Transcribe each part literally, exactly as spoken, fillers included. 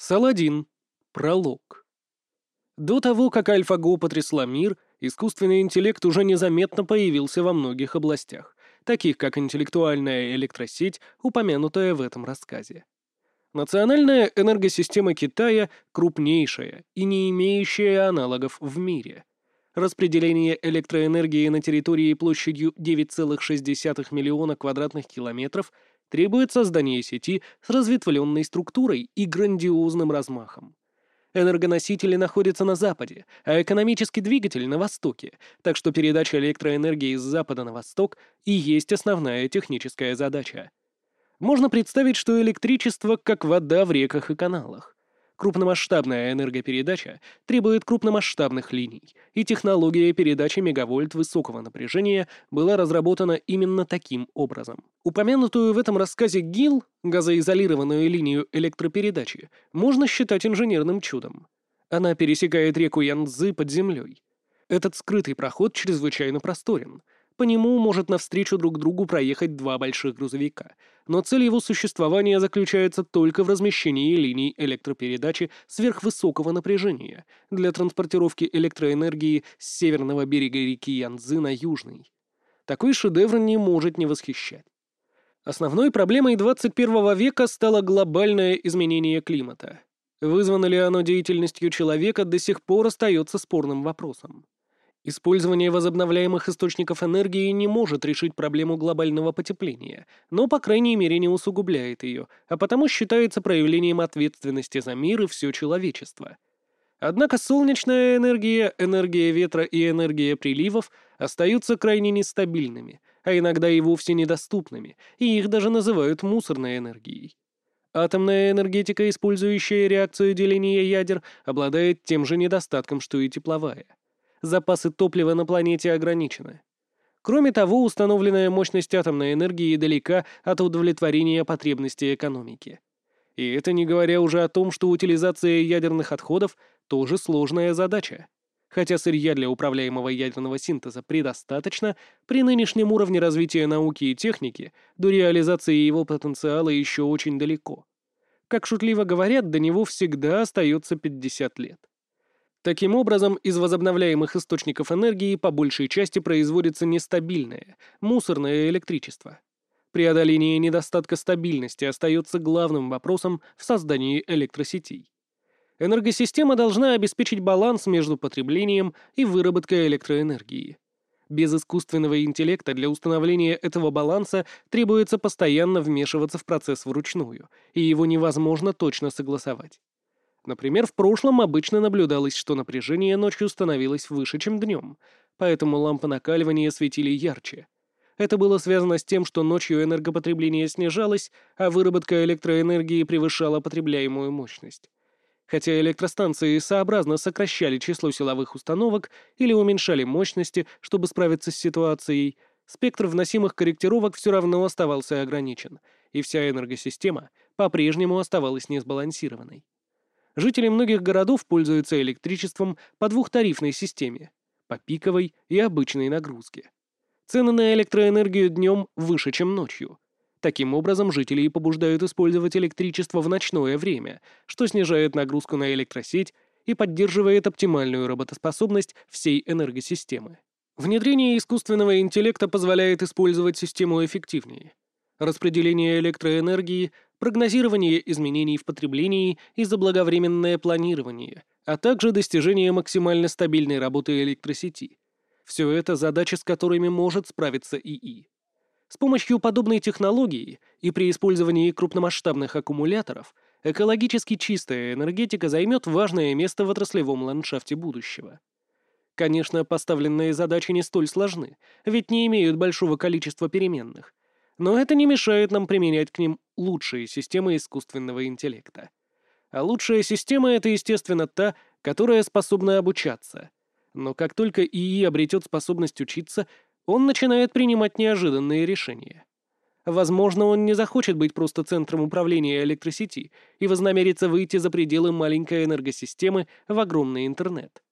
Саладин. Пролог. До того, как AlphaGo потрясла мир, искусственный интеллект уже незаметно появился во многих областях, таких как интеллектуальная электросеть, упомянутая в этом рассказе. Национальная энергосистема Китая крупнейшая и не имеющая аналогов в мире. Распределение электроэнергии на территории площадью девять целых шесть десятых миллиона квадратных километров требует создания сети с разветвленной структурой и грандиозным размахом. Энергоносители находятся на западе, а экономический двигатель — на востоке, так что передача электроэнергии с запада на восток и есть основная техническая задача. Можно представить, что электричество как вода в реках и каналах. Крупномасштабная энергопередача требует крупномасштабных линий, и технология передачи мегавольт высокого напряжения была разработана именно таким образом. Упомянутую в этом рассказе ГИЛ, газоизолированную линию электропередачи, можно считать инженерным чудом. Она пересекает реку Янцзы под землей. Этот скрытый проход чрезвычайно просторен. По нему может навстречу друг другу проехать два больших грузовика, но цель его существования заключается только в размещении линий электропередачи сверхвысокого напряжения для транспортировки электроэнергии с северного берега реки Янцзы на южный. Такой шедевр не может не восхищать. Основной проблемой двадцать первого века стало глобальное изменение климата. Вызвано ли оно деятельностью человека, до сих пор остается спорным вопросом. Использование возобновляемых источников энергии не может решить проблему глобального потепления, но, по крайней мере, не усугубляет ее, а потому считается проявлением ответственности за мир и все человечество. Однако солнечная энергия, энергия ветра и энергия приливов остаются крайне нестабильными, а иногда и вовсе недоступными, и их даже называют мусорной энергией. Атомная энергетика, использующая реакцию деления ядер, обладает тем же недостатком, что и тепловая. Запасы топлива на планете ограничены. Кроме того, установленная мощность атомной энергии далека от удовлетворения потребностей экономики. И это не говоря уже о том, что утилизация ядерных отходов тоже сложная задача. Хотя сырья для управляемого ядерного синтеза предостаточно, при нынешнем уровне развития науки и техники до реализации его потенциала еще очень далеко. Как шутливо говорят, до него всегда остается пятьдесят лет. Таким образом, из возобновляемых источников энергии по большей части производится нестабильное, мусорное электричество. Преодоление недостатка стабильности остается главным вопросом в создании электросетей. Энергосистема должна обеспечить баланс между потреблением и выработкой электроэнергии. Без искусственного интеллекта для установления этого баланса требуется постоянно вмешиваться в процесс вручную, и его невозможно точно согласовать. Например, в прошлом обычно наблюдалось, что напряжение ночью становилось выше, чем днем, поэтому лампы накаливания светили ярче. Это было связано с тем, что ночью энергопотребление снижалось, а выработка электроэнергии превышала потребляемую мощность. Хотя электростанции сообразно сокращали число силовых установок или уменьшали мощности, чтобы справиться с ситуацией, спектр вносимых корректировок все равно оставался ограничен, и вся энергосистема по-прежнему оставалась несбалансированной. Жители многих городов пользуются электричеством по двухтарифной системе — по пиковой и обычной нагрузке. Цены на электроэнергию днем выше, чем ночью. Таким образом, жителей побуждают использовать электричество в ночное время, что снижает нагрузку на электросеть и поддерживает оптимальную работоспособность всей энергосистемы. Внедрение искусственного интеллекта позволяет использовать систему эффективнее. Распределение электроэнергии, прогнозирование изменений в потреблении и заблаговременное планирование, а также достижение максимально стабильной работы электросети. Все это задачи, с которыми может справиться ИИ. С помощью подобной технологии и при использовании крупномасштабных аккумуляторов экологически чистая энергетика займет важное место в отраслевом ландшафте будущего. Конечно, поставленные задачи не столь сложны, ведь не имеют большого количества переменных. Но это не мешает нам применять к ним лучшие системы искусственного интеллекта. А лучшая система — это, естественно, та, которая способна обучаться. Но как только ИИ обретет способность учиться, он начинает принимать неожиданные решения. Возможно, он не захочет быть просто центром управления электросети и вознамерится выйти за пределы маленькой энергосистемы в огромный интернет.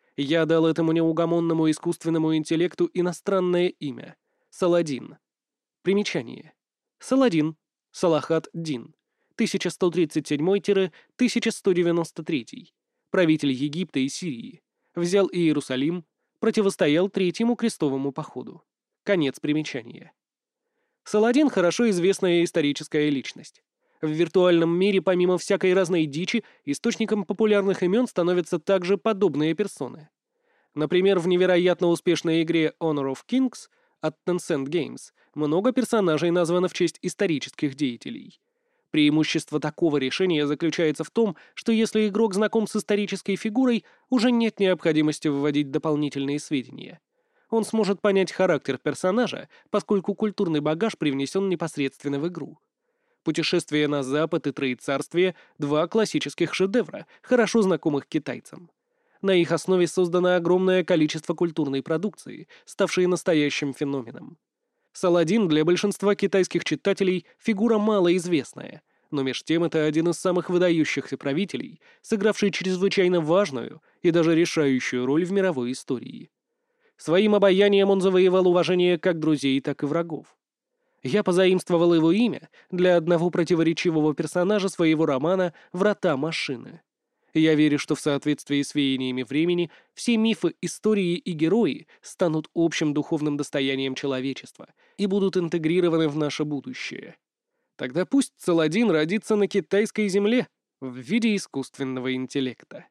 Я дал этому неугомонному искусственному интеллекту иностранное имя — Саладин. Примечание. Саладин, Салахат Дин. тысяча сто тридцать седьмой — тысяча сто девяносто третий, правитель Египта и Сирии, взял Иерусалим, противостоял Третьему крестовому походу. Конец примечания. Саладин — хорошо известная историческая личность. В виртуальном мире, помимо всякой разной дичи, источником популярных имен становятся также подобные персоны. Например, в невероятно успешной игре Honor of Kings от Tencent Games много персонажей названо в честь исторических деятелей. Преимущество такого решения заключается в том, что если игрок знаком с исторической фигурой, уже нет необходимости вводить дополнительные сведения. Он сможет понять характер персонажа, поскольку культурный багаж привнесен непосредственно в игру. «Путешествие на Запад» и «Троецарствие» — два классических шедевра, хорошо знакомых китайцам. На их основе создано огромное количество культурной продукции, ставшей настоящим феноменом. Саладин для большинства китайских читателей фигура малоизвестная, но меж тем это один из самых выдающихся правителей, сыгравший чрезвычайно важную и даже решающую роль в мировой истории. Своим обаянием он завоевал уважение как друзей, так и врагов. Я позаимствовал его имя для одного противоречивого персонажа своего романа «Врата машины». Я верю, что в соответствии с веяниями времени все мифы, истории и герои станут общим духовным достоянием человечества и будут интегрированы в наше будущее. Тогда пусть Саладин родится на китайской земле в виде искусственного интеллекта.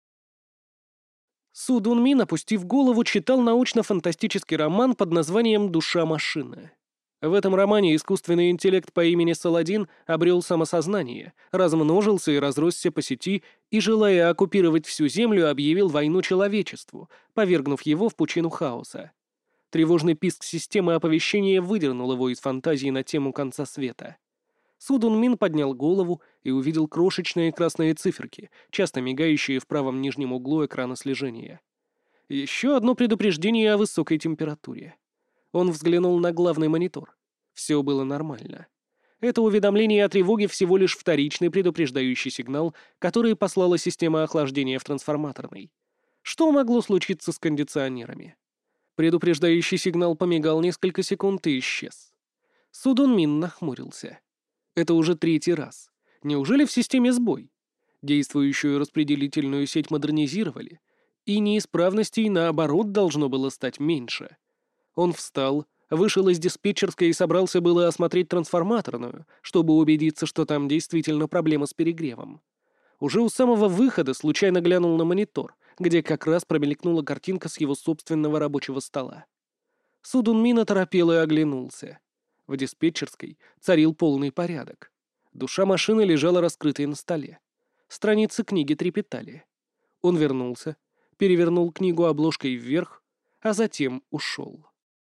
Су Дун Мин, опустив голову, читал научно-фантастический роман под названием «Душа машины». В этом романе искусственный интеллект по имени Саладин обрел самосознание, размножился и разросся по сети и, желая оккупировать всю Землю, объявил войну человечеству, повергнув его в пучину хаоса. Тревожный писк системы оповещения выдернул его из фантазии на тему конца света. Су Дун Мин поднял голову и увидел крошечные красные циферки, часто мигающие в правом нижнем углу экрана слежения. Еще одно предупреждение о высокой температуре. Он взглянул на главный монитор. Все было нормально. Это уведомление о тревоге всего лишь вторичный предупреждающий сигнал, который послала система охлаждения в трансформаторной. Что могло случиться с кондиционерами? Предупреждающий сигнал помигал несколько секунд и исчез. Су Дун Мин нахмурился. Это уже третий раз. Неужели в системе сбой? Действующую распределительную сеть модернизировали, и неисправностей, наоборот, должно было стать меньше. Он встал, вышел из диспетчерской и собрался было осмотреть трансформаторную, чтобы убедиться, что там действительно проблема с перегревом. Уже у самого выхода случайно глянул на монитор, где как раз промелькнула картинка с его собственного рабочего стола. Су Дун Мин оторопел и оглянулся. В диспетчерской царил полный порядок. Душа машины лежала раскрытой на столе. Страницы книги трепетали. Он вернулся, перевернул книгу обложкой вверх, а затем ушел.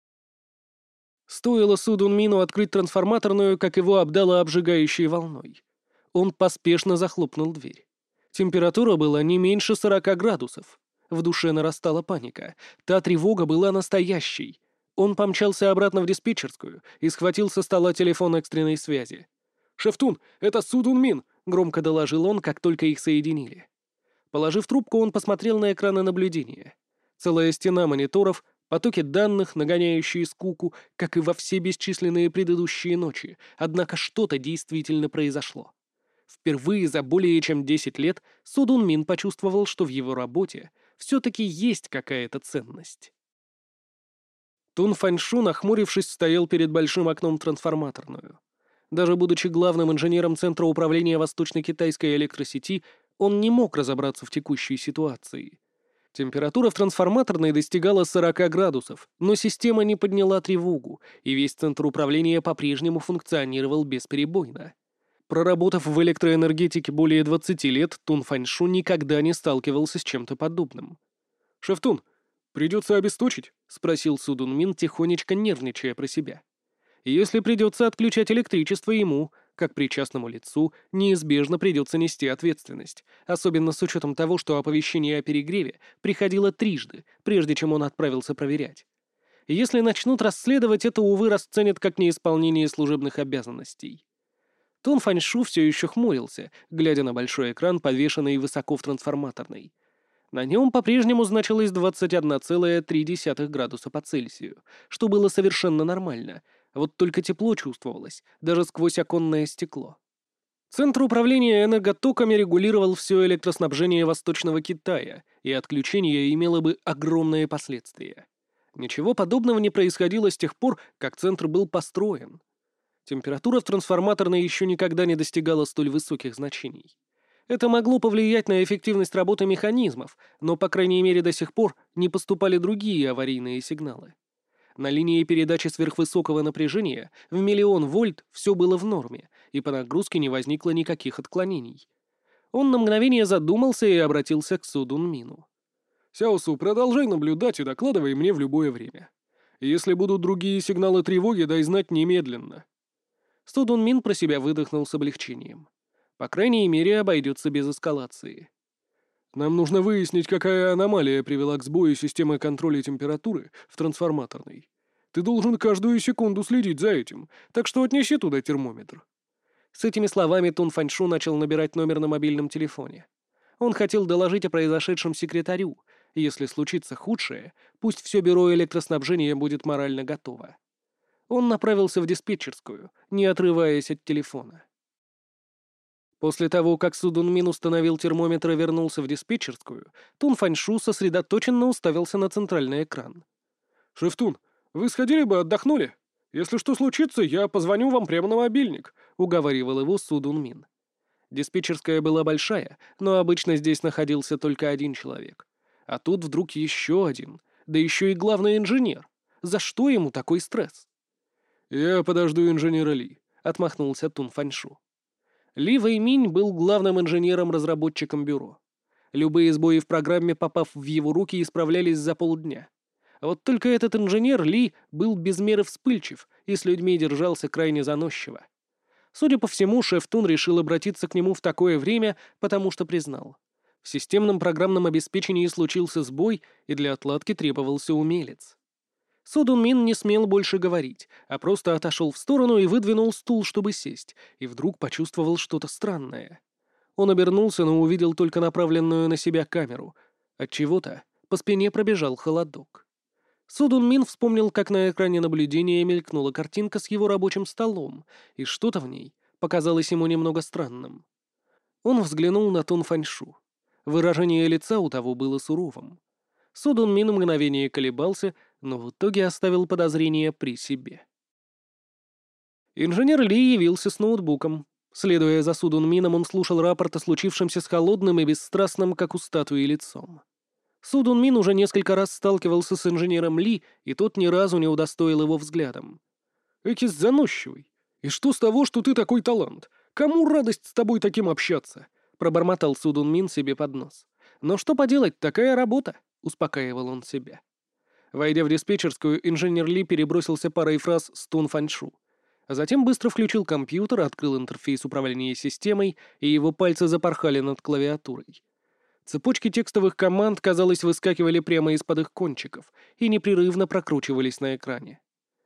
Стоило Су Дун Мину открыть трансформаторную, как его обдало обжигающей волной. Он поспешно захлопнул дверь. Температура была не меньше сорока градусов. В душе нарастала паника. Та тревога была настоящей. Он помчался обратно в диспетчерскую и схватил со стола телефон экстренной связи. «Шефтун, это Су Дун Мин!» — громко доложил он, как только их соединили. Положив трубку, он посмотрел на экраны наблюдения. Целая стена мониторов, потоки данных, нагоняющие скуку, как и во все бесчисленные предыдущие ночи, однако что-то действительно произошло. Впервые за более чем десять лет Су Дун Мин почувствовал, что в его работе все-таки есть какая-то ценность. Тун Фаньшу, нахмурившись, стоял перед большим окном трансформаторную. Даже будучи главным инженером Центра управления Восточно-Китайской электросети, он не мог разобраться в текущей ситуации. Температура в трансформаторной достигала сорока градусов, но система не подняла тревогу, и весь Центр управления по-прежнему функционировал бесперебойно. Проработав в электроэнергетике более двадцати лет, Тун Фаньшу никогда не сталкивался с чем-то подобным. «Шеф-Тун, придется обесточить?» — спросил Су Дун Мин, тихонечко нервничая про себя. «Если придется отключать электричество ему, как причастному лицу, неизбежно придется нести ответственность, особенно с учетом того, что оповещение о перегреве приходило трижды, прежде чем он отправился проверять. Если начнут расследовать, это, увы, расценят как неисполнение служебных обязанностей». Тун Фаньшу все еще хмурился, глядя на большой экран, подвешенный высоко в трансформаторной. На нем по-прежнему значилось двадцать один целых три десятых градуса по Цельсию, что было совершенно нормально, вот только тепло чувствовалось, даже сквозь оконное стекло. Центр управления энерготоками регулировал все электроснабжение Восточного Китая, и отключение имело бы огромные последствия. Ничего подобного не происходило с тех пор, как центр был построен. Температура в трансформаторной еще никогда не достигала столь высоких значений. Это могло повлиять на эффективность работы механизмов, но, по крайней мере, до сих пор не поступали другие аварийные сигналы. На линии передачи сверхвысокого напряжения в миллион вольт все было в норме, и по нагрузке не возникло никаких отклонений. Он на мгновение задумался и обратился к Су Дун Мину. «Сяосу, продолжай наблюдать и докладывай мне в любое время. Если будут другие сигналы тревоги, дай знать немедленно». Су Дун Мин про себя выдохнул с облегчением. По крайней мере, обойдется без эскалации. «Нам нужно выяснить, какая аномалия привела к сбою системы контроля температуры в трансформаторной. Ты должен каждую секунду следить за этим, так что отнеси туда термометр». С этими словами Тун Фаньшу начал набирать номер на мобильном телефоне. Он хотел доложить о произошедшем секретарю. Если случится худшее, пусть все бюро электроснабжения будет морально готово. Он направился в диспетчерскую, не отрываясь от телефона. После того, как Су Дун Мин установил термометр и вернулся в диспетчерскую, Тун Фаньшу сосредоточенно уставился на центральный экран. «Шеф Тун, вы сходили бы, отдохнули? Если что случится, я позвоню вам прямо на мобильник», — уговаривал его Су Дун Мин. Диспетчерская была большая, но обычно здесь находился только один человек. А тут вдруг еще один, да еще и главный инженер. За что ему такой стресс? «Я подожду инженера Ли», — отмахнулся Тун Фаньшу. Ли Вэйминь был главным инженером-разработчиком бюро. Любые сбои в программе, попав в его руки, исправлялись за полдня. А вот только этот инженер Ли был без меры вспыльчив и с людьми держался крайне заносчиво. Судя по всему, шеф Тун решил обратиться к нему в такое время, потому что признал. В системном программном обеспечении случился сбой, и для отладки требовался умелец. Су Дун Мин не смел больше говорить, а просто отошел в сторону и выдвинул стул, чтобы сесть, и вдруг почувствовал что-то странное. Он обернулся, но увидел только направленную на себя камеру. Отчего-то по спине пробежал холодок. Су Дун Мин вспомнил, как на экране наблюдения мелькнула картинка с его рабочим столом, и что-то в ней показалось ему немного странным. Он взглянул на Тун Фаньшу. Выражение лица у того было суровым. Су Дун Мин мгновение колебался, но в итоге оставил подозрения при себе. Инженер Ли явился с ноутбуком. Следуя за Су Дун Мином, он слушал рапорт о случившемся с холодным и бесстрастным, как у статуи, лицом. Су Дун Мин уже несколько раз сталкивался с инженером Ли, и тот ни разу не удостоил его взглядом. «Экис заносчивый. И что с того, что ты такой талант? Кому радость с тобой таким общаться?» — пробормотал Су Дун Мин себе под нос. «Но что поделать, такая работа», — успокаивал он себя. Войдя в диспетчерскую, инженер Ли перебросился парой фраз с Тун Фаньшу. А затем быстро включил компьютер, открыл интерфейс управления системой, и его пальцы запорхали над клавиатурой. Цепочки текстовых команд, казалось, выскакивали прямо из-под их кончиков и непрерывно прокручивались на экране.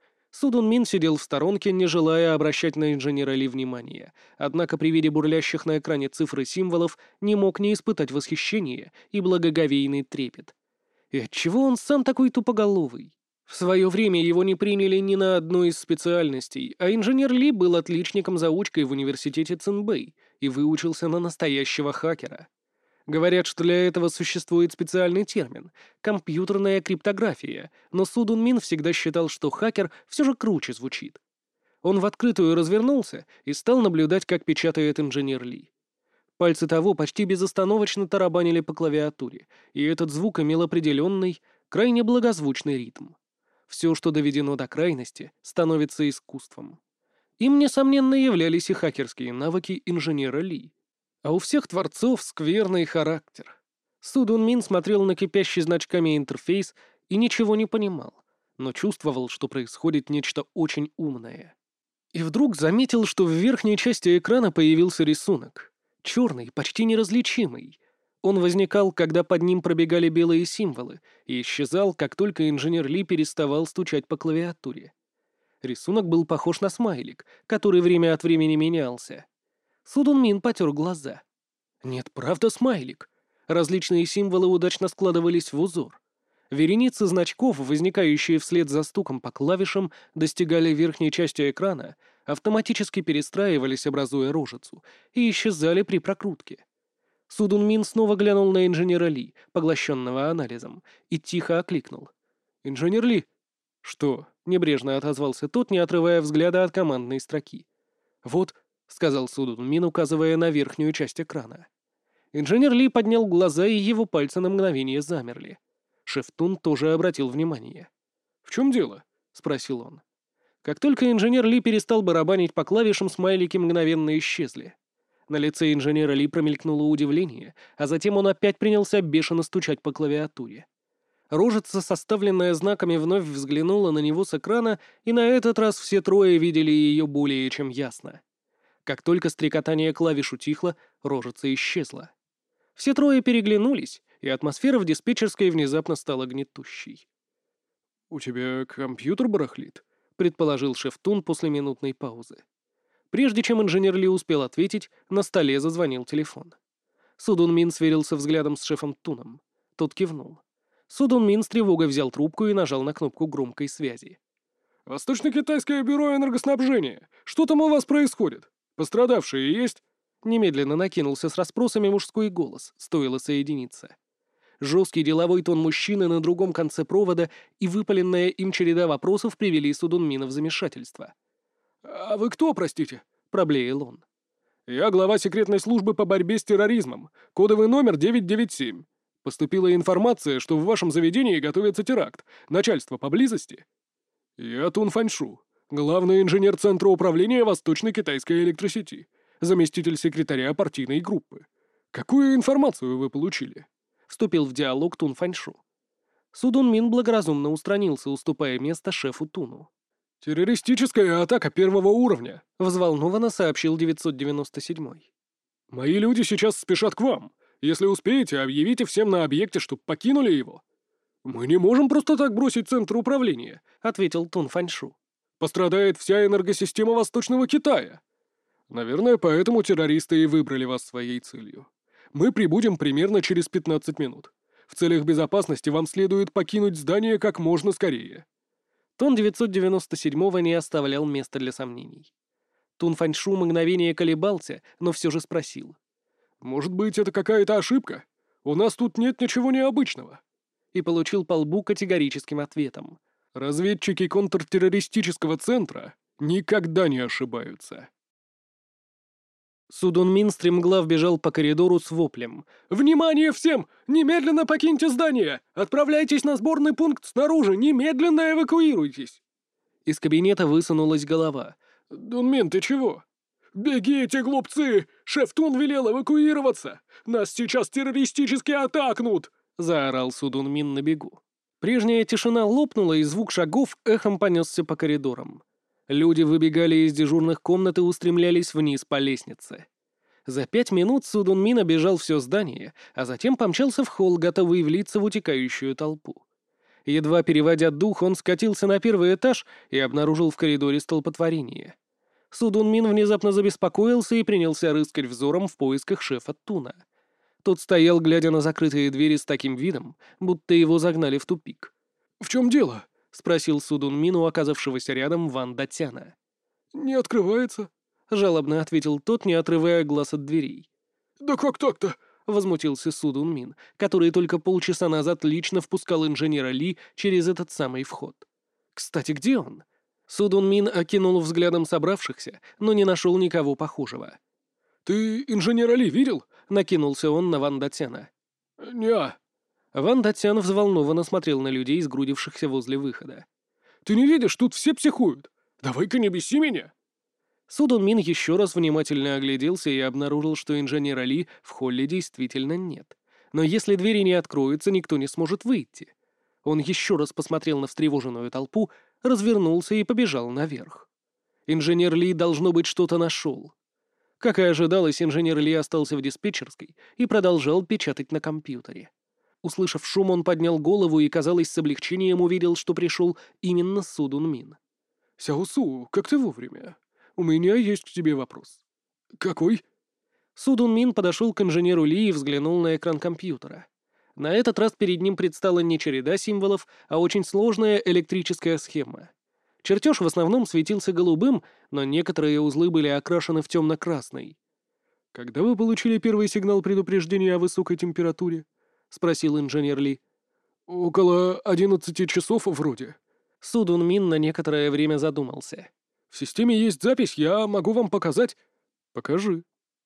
Су Дун Мин сидел в сторонке, не желая обращать на инженера Ли внимания, однако при виде бурлящих на экране цифр и символов не мог не испытать восхищения и благоговейный трепет. И отчего он сам такой тупоголовый? В свое время его не приняли ни на одну из специальностей, а инженер Ли был отличником-заучкой в университете Цинбэй и выучился на настоящего хакера. Говорят, что для этого существует специальный термин — компьютерная криптография, но Су Дун Мин всегда считал, что хакер все же круче звучит. Он в открытую развернулся и стал наблюдать, как печатает инженер Ли. Пальцы того почти безостановочно тарабанили по клавиатуре, и этот звук имел определенный, крайне благозвучный ритм. Все, что доведено до крайности, становится искусством. Им, несомненно, являлись и хакерские навыки инженера Ли. А у всех творцов скверный характер. Су Дун Мин смотрел на кипящий значками интерфейс и ничего не понимал, но чувствовал, что происходит нечто очень умное. И вдруг заметил, что в верхней части экрана появился рисунок. Черный, почти неразличимый. Он возникал, когда под ним пробегали белые символы, и исчезал, как только инженер Ли переставал стучать по клавиатуре. Рисунок был похож на смайлик, который время от времени менялся. Су Дун Мин потер глаза. Нет, правда смайлик. Различные символы удачно складывались в узор. Вереницы значков, возникающие вслед за стуком по клавишам, достигали верхней части экрана, автоматически перестраивались, образуя рожицу, и исчезали при прокрутке. Судун Мин снова глянул на инженера Ли, поглощенного анализом, и тихо окликнул. «Инженер Ли!» «Что?» — небрежно отозвался тот, не отрывая взгляда от командной строки. «Вот», — сказал Судун Мин, указывая на верхнюю часть экрана. Инженер Ли поднял глаза, и его пальцы на мгновение замерли. Шеф Тун тоже обратил внимание. «В чем дело?» — спросил он. Как только инженер Ли перестал барабанить по клавишам, смайлики мгновенно исчезли. На лице инженера Ли промелькнуло удивление, а затем он опять принялся бешено стучать по клавиатуре. Рожица, составленная знаками, вновь взглянула на него с экрана, и на этот раз все трое видели ее более чем ясно. Как только стрекотание клавиш утихло, рожица исчезла. Все трое переглянулись, и атмосфера в диспетчерской внезапно стала гнетущей. «У тебя компьютер барахлит?» — предположил шеф Тун после минутной паузы. Прежде чем инженер Ли успел ответить, на столе зазвонил телефон. Судун Мин сверился взглядом с шефом Туном. Тот кивнул. Судун Мин с тревогой взял трубку и нажал на кнопку громкой связи. «Восточно-китайское бюро энергоснабжения. Что там у вас происходит? Пострадавшие есть?» Немедленно накинулся с расспросами мужской голос, стоило соединиться. Жесткий деловой тон мужчины на другом конце провода и выпаленная им череда вопросов привели Судун Мина в замешательство. «А вы кто, простите?» — проблеял он. «Я глава секретной службы по борьбе с терроризмом. Кодовый номер девять девять семь. Поступила информация, что в вашем заведении готовится теракт. Начальство поблизости?» «Я Тун Фаньшу, главный инженер Центра управления Восточно-Китайской электросети, заместитель секретаря партийной группы. Какую информацию вы получили?» Вступил в диалог Тун Фаньшу. Судун Мин благоразумно устранился, уступая место шефу Туну. «Террористическая атака первого уровня», — взволнованно сообщил девятьсот девяносто седьмой. «Мои люди сейчас спешат к вам. Если успеете, объявите всем на объекте, чтобы покинули его». «Мы не можем просто так бросить центр управления», — ответил Тун Фаньшу. «Пострадает вся энергосистема Восточного Китая». «Наверное, поэтому террористы и выбрали вас своей целью. Мы прибудем примерно через пятнадцать минут. В целях безопасности вам следует покинуть здание как можно скорее». Тон девятьсот девяносто седьмого не оставлял места для сомнений. Тун Фаньшу мгновение колебался, но все же спросил. «Может быть, это какая-то ошибка? У нас тут нет ничего необычного». И получил по лбу категорическим ответом. «Разведчики контртеррористического центра никогда не ошибаются». Судун Мин стремглав бежал по коридору с воплем. «Внимание всем! Немедленно покиньте здание! Отправляйтесь на сборный пункт снаружи! Немедленно эвакуируйтесь!» Из кабинета высунулась голова. «Дун Мин, ты чего?» «Бегите, глупцы! Шеф Тун велел эвакуироваться! Нас сейчас террористически атакнут!» — заорал Судун Мин на бегу. Прежняя тишина лопнула, и звук шагов эхом понесся по коридорам. Люди выбегали из дежурных комнат и устремлялись вниз по лестнице. За пять минут Судун Мин обежал все здание, а затем помчался в холл, готовый влиться в утекающую толпу. Едва переводя дух, он скатился на первый этаж и обнаружил в коридоре столпотворение. Судун Мин внезапно забеспокоился и принялся рыскать взором в поисках шефа Туна. Тот стоял, глядя на закрытые двери с таким видом, будто его загнали в тупик. «В чем дело?» — спросил Судун Мин у оказавшегося рядом Ван Датяна. «Не открывается», — жалобно ответил тот, не отрывая глаз от дверей. «Да как так-то?» — возмутился Судун Мин, который только полчаса назад лично впускал инженера Ли через этот самый вход. «Кстати, где он?» Судун Мин окинул взглядом собравшихся, но не нашел никого похожего. «Ты инженера Ли видел?» — накинулся он на Ван Датяна. «Не-а». Ван Датян взволнованно смотрел на людей, сгрудившихся возле выхода. «Ты не видишь, тут все психуют. Давай-ка не беси меня!» Судун Мин еще раз внимательно огляделся и обнаружил, что инженера Ли в холле действительно нет. Но если двери не откроются, никто не сможет выйти. Он еще раз посмотрел на встревоженную толпу, развернулся и побежал наверх. Инженер Ли, должно быть, что-то нашел. Как и ожидалось, инженер Ли остался в диспетчерской и продолжал печатать на компьютере. Услышав шум, он поднял голову и, казалось, с облегчением увидел, что пришел именно Судун Мин. «Сяосу, как ты вовремя? У меня есть к тебе вопрос». «Какой?» Судун Мин подошел к инженеру Ли и взглянул на экран компьютера. На этот раз перед ним предстала не череда символов, а очень сложная электрическая схема. Чертеж в основном светился голубым, но некоторые узлы были окрашены в темно-красный. «Когда вы получили первый сигнал предупреждения о высокой температуре?» — спросил инженер Ли. «Около одиннадцати часов вроде». Су Дун Мин на некоторое время задумался. «В системе есть запись, я могу вам показать». «Покажи».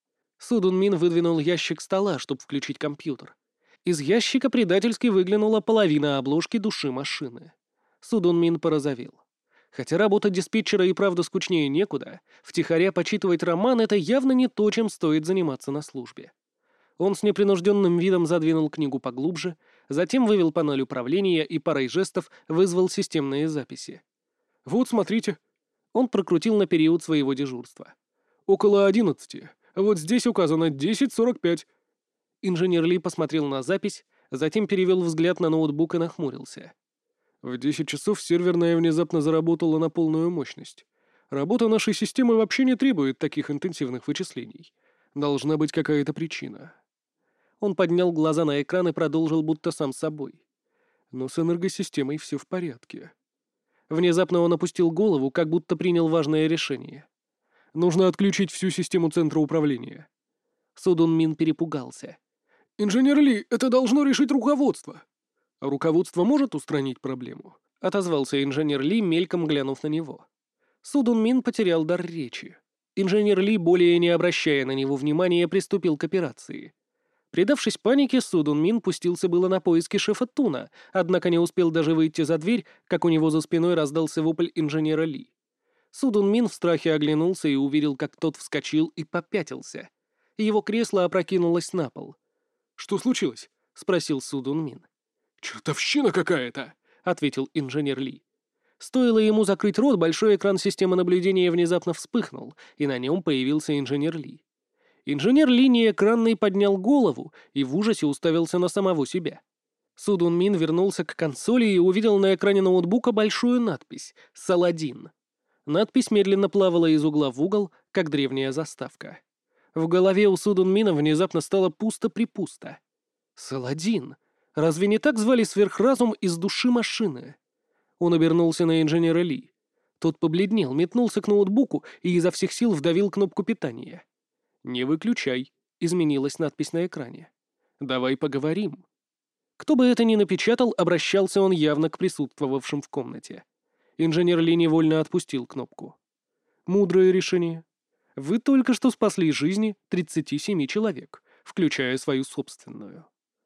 Су Дун Мин выдвинул ящик стола, чтобы включить компьютер. Из ящика предательски выглянула половина обложки души машины. Су Дун Мин порозовел. Хотя работа диспетчера и правда скучнее некуда, втихаря почитывать роман — это явно не то, чем стоит заниматься на службе. Он с непринужденным видом задвинул книгу поглубже, затем вывел панель управления и парой жестов вызвал системные записи. «Вот, смотрите». Он прокрутил на период своего дежурства. «Около одиннадцати. Вот здесь указано десять сорок пять». Инженер Ли посмотрел на запись, затем перевел взгляд на ноутбук и нахмурился. В десять часов серверная внезапно заработала на полную мощность. Работа нашей системы вообще не требует таких интенсивных вычислений. Должна быть какая-то причина. Он поднял глаза на экран и продолжил будто сам собой. Но с энергосистемой все в порядке. Внезапно он опустил голову, как будто принял важное решение. Нужно отключить всю систему центра управления. Су Дун Мин перепугался. «Инженер Ли, это должно решить руководство». «Руководство может устранить проблему?» — отозвался инженер Ли, мельком глянув на него. Су Дун Мин потерял дар речи. Инженер Ли, более не обращая на него внимания, приступил к операции. Предавшись панике, Су Дун Мин пустился было на поиски шефа Туна, однако не успел даже выйти за дверь, как у него за спиной раздался вопль инженера Ли. Су Дун Мин в страхе оглянулся и увидел, как тот вскочил и попятился. Его кресло опрокинулось на пол. «Что случилось?» — спросил Су Дун Мин. «Чертовщина какая-то!» — ответил инженер Ли. Стоило ему закрыть рот, большой экран системы наблюдения внезапно вспыхнул, и на нем появился инженер Ли. Инженер Ли неэкранный поднял голову и в ужасе уставился на самого себя. Су Дун Мин вернулся к консоли и увидел на экране ноутбука большую надпись «Саладин». Надпись медленно плавала из угла в угол, как древняя заставка. В голове у Су Дун Мина внезапно стало пусто-припусто. «Саладин! Разве не так звали сверхразум из души машины?» Он обернулся на инженера Ли. Тот побледнел, метнулся к ноутбуку и изо всех сил вдавил кнопку питания. «Не выключай», — изменилась надпись на экране. «Давай поговорим». Кто бы это ни напечатал, обращался он явно к присутствовавшим в комнате. Инженер Ли невольно отпустил кнопку. «Мудрое решение. Вы только что спасли жизни тридцати семи человек, включая свою собственную».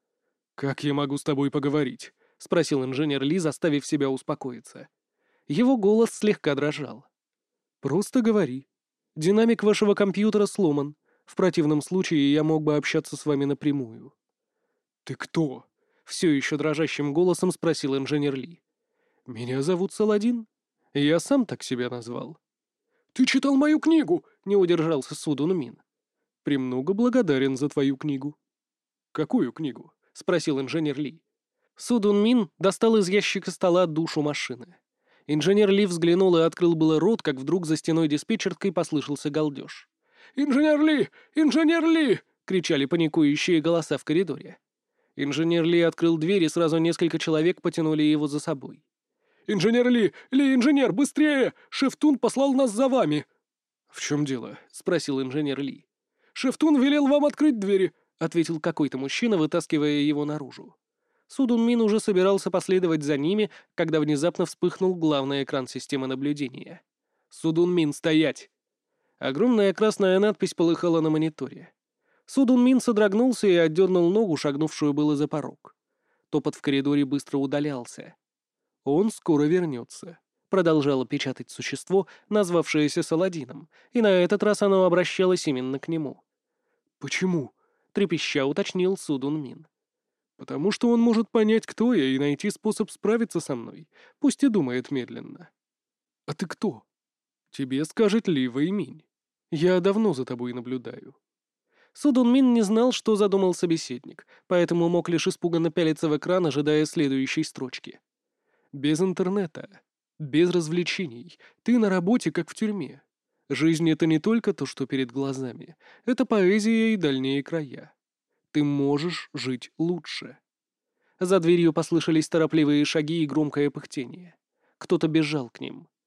«Как я могу с тобой поговорить?» — спросил инженер Ли, заставив себя успокоиться. Его голос слегка дрожал. «Просто говори. Динамик вашего компьютера сломан. В противном случае я мог бы общаться с вами напрямую». «Ты кто?» — все еще дрожащим голосом спросил инженер Ли. «Меня зовут Саладин. Я сам так себя назвал». «Ты читал мою книгу!» — не удержался Су Дун Мин. «Премного благодарен за твою книгу». «Какую книгу?» — спросил инженер Ли. Су Дун Мин достал из ящика стола душу машины. Инженер Ли взглянул и открыл было рот, как вдруг за стеной диспетчерской послышался галдеж. «Инженер Ли! Инженер Ли!» — кричали паникующие голоса в коридоре. Инженер Ли открыл дверь, и сразу несколько человек потянули его за собой. «Инженер Ли! Ли, инженер, быстрее! Шеф Тун послал нас за вами!» «В чем дело?» — спросил инженер Ли. «Шеф Тун велел вам открыть двери», — ответил какой-то мужчина, вытаскивая его наружу. Су Дун Мин уже собирался последовать за ними, когда внезапно вспыхнул главный экран системы наблюдения. «Су Дун Мин, стоять!» Огромная красная надпись полыхала на мониторе. Су Дун Мин содрогнулся и отдернул ногу, шагнувшую было за порог. Топот в коридоре быстро удалялся. «Он скоро вернется», — продолжало печатать существо, назвавшееся Саладином, и на этот раз оно обращалось именно к нему. «Почему?» — трепеща уточнил Су Дун Мин. «Потому что он может понять, кто я, и найти способ справиться со мной, пусть и думает медленно». «А ты кто?» «Тебе скажет Ли Вэйминь. Я давно за тобой наблюдаю». Су Дун Мин не знал, что задумал собеседник, поэтому мог лишь испуганно пялиться в экран, ожидая следующей строчки. «Без интернета, без развлечений, ты на работе, как в тюрьме. Жизнь — это не только то, что перед глазами, это поэзия и дальние края. Ты можешь жить лучше». За дверью послышались торопливые шаги и громкое пыхтение. Кто-то бежал к ним.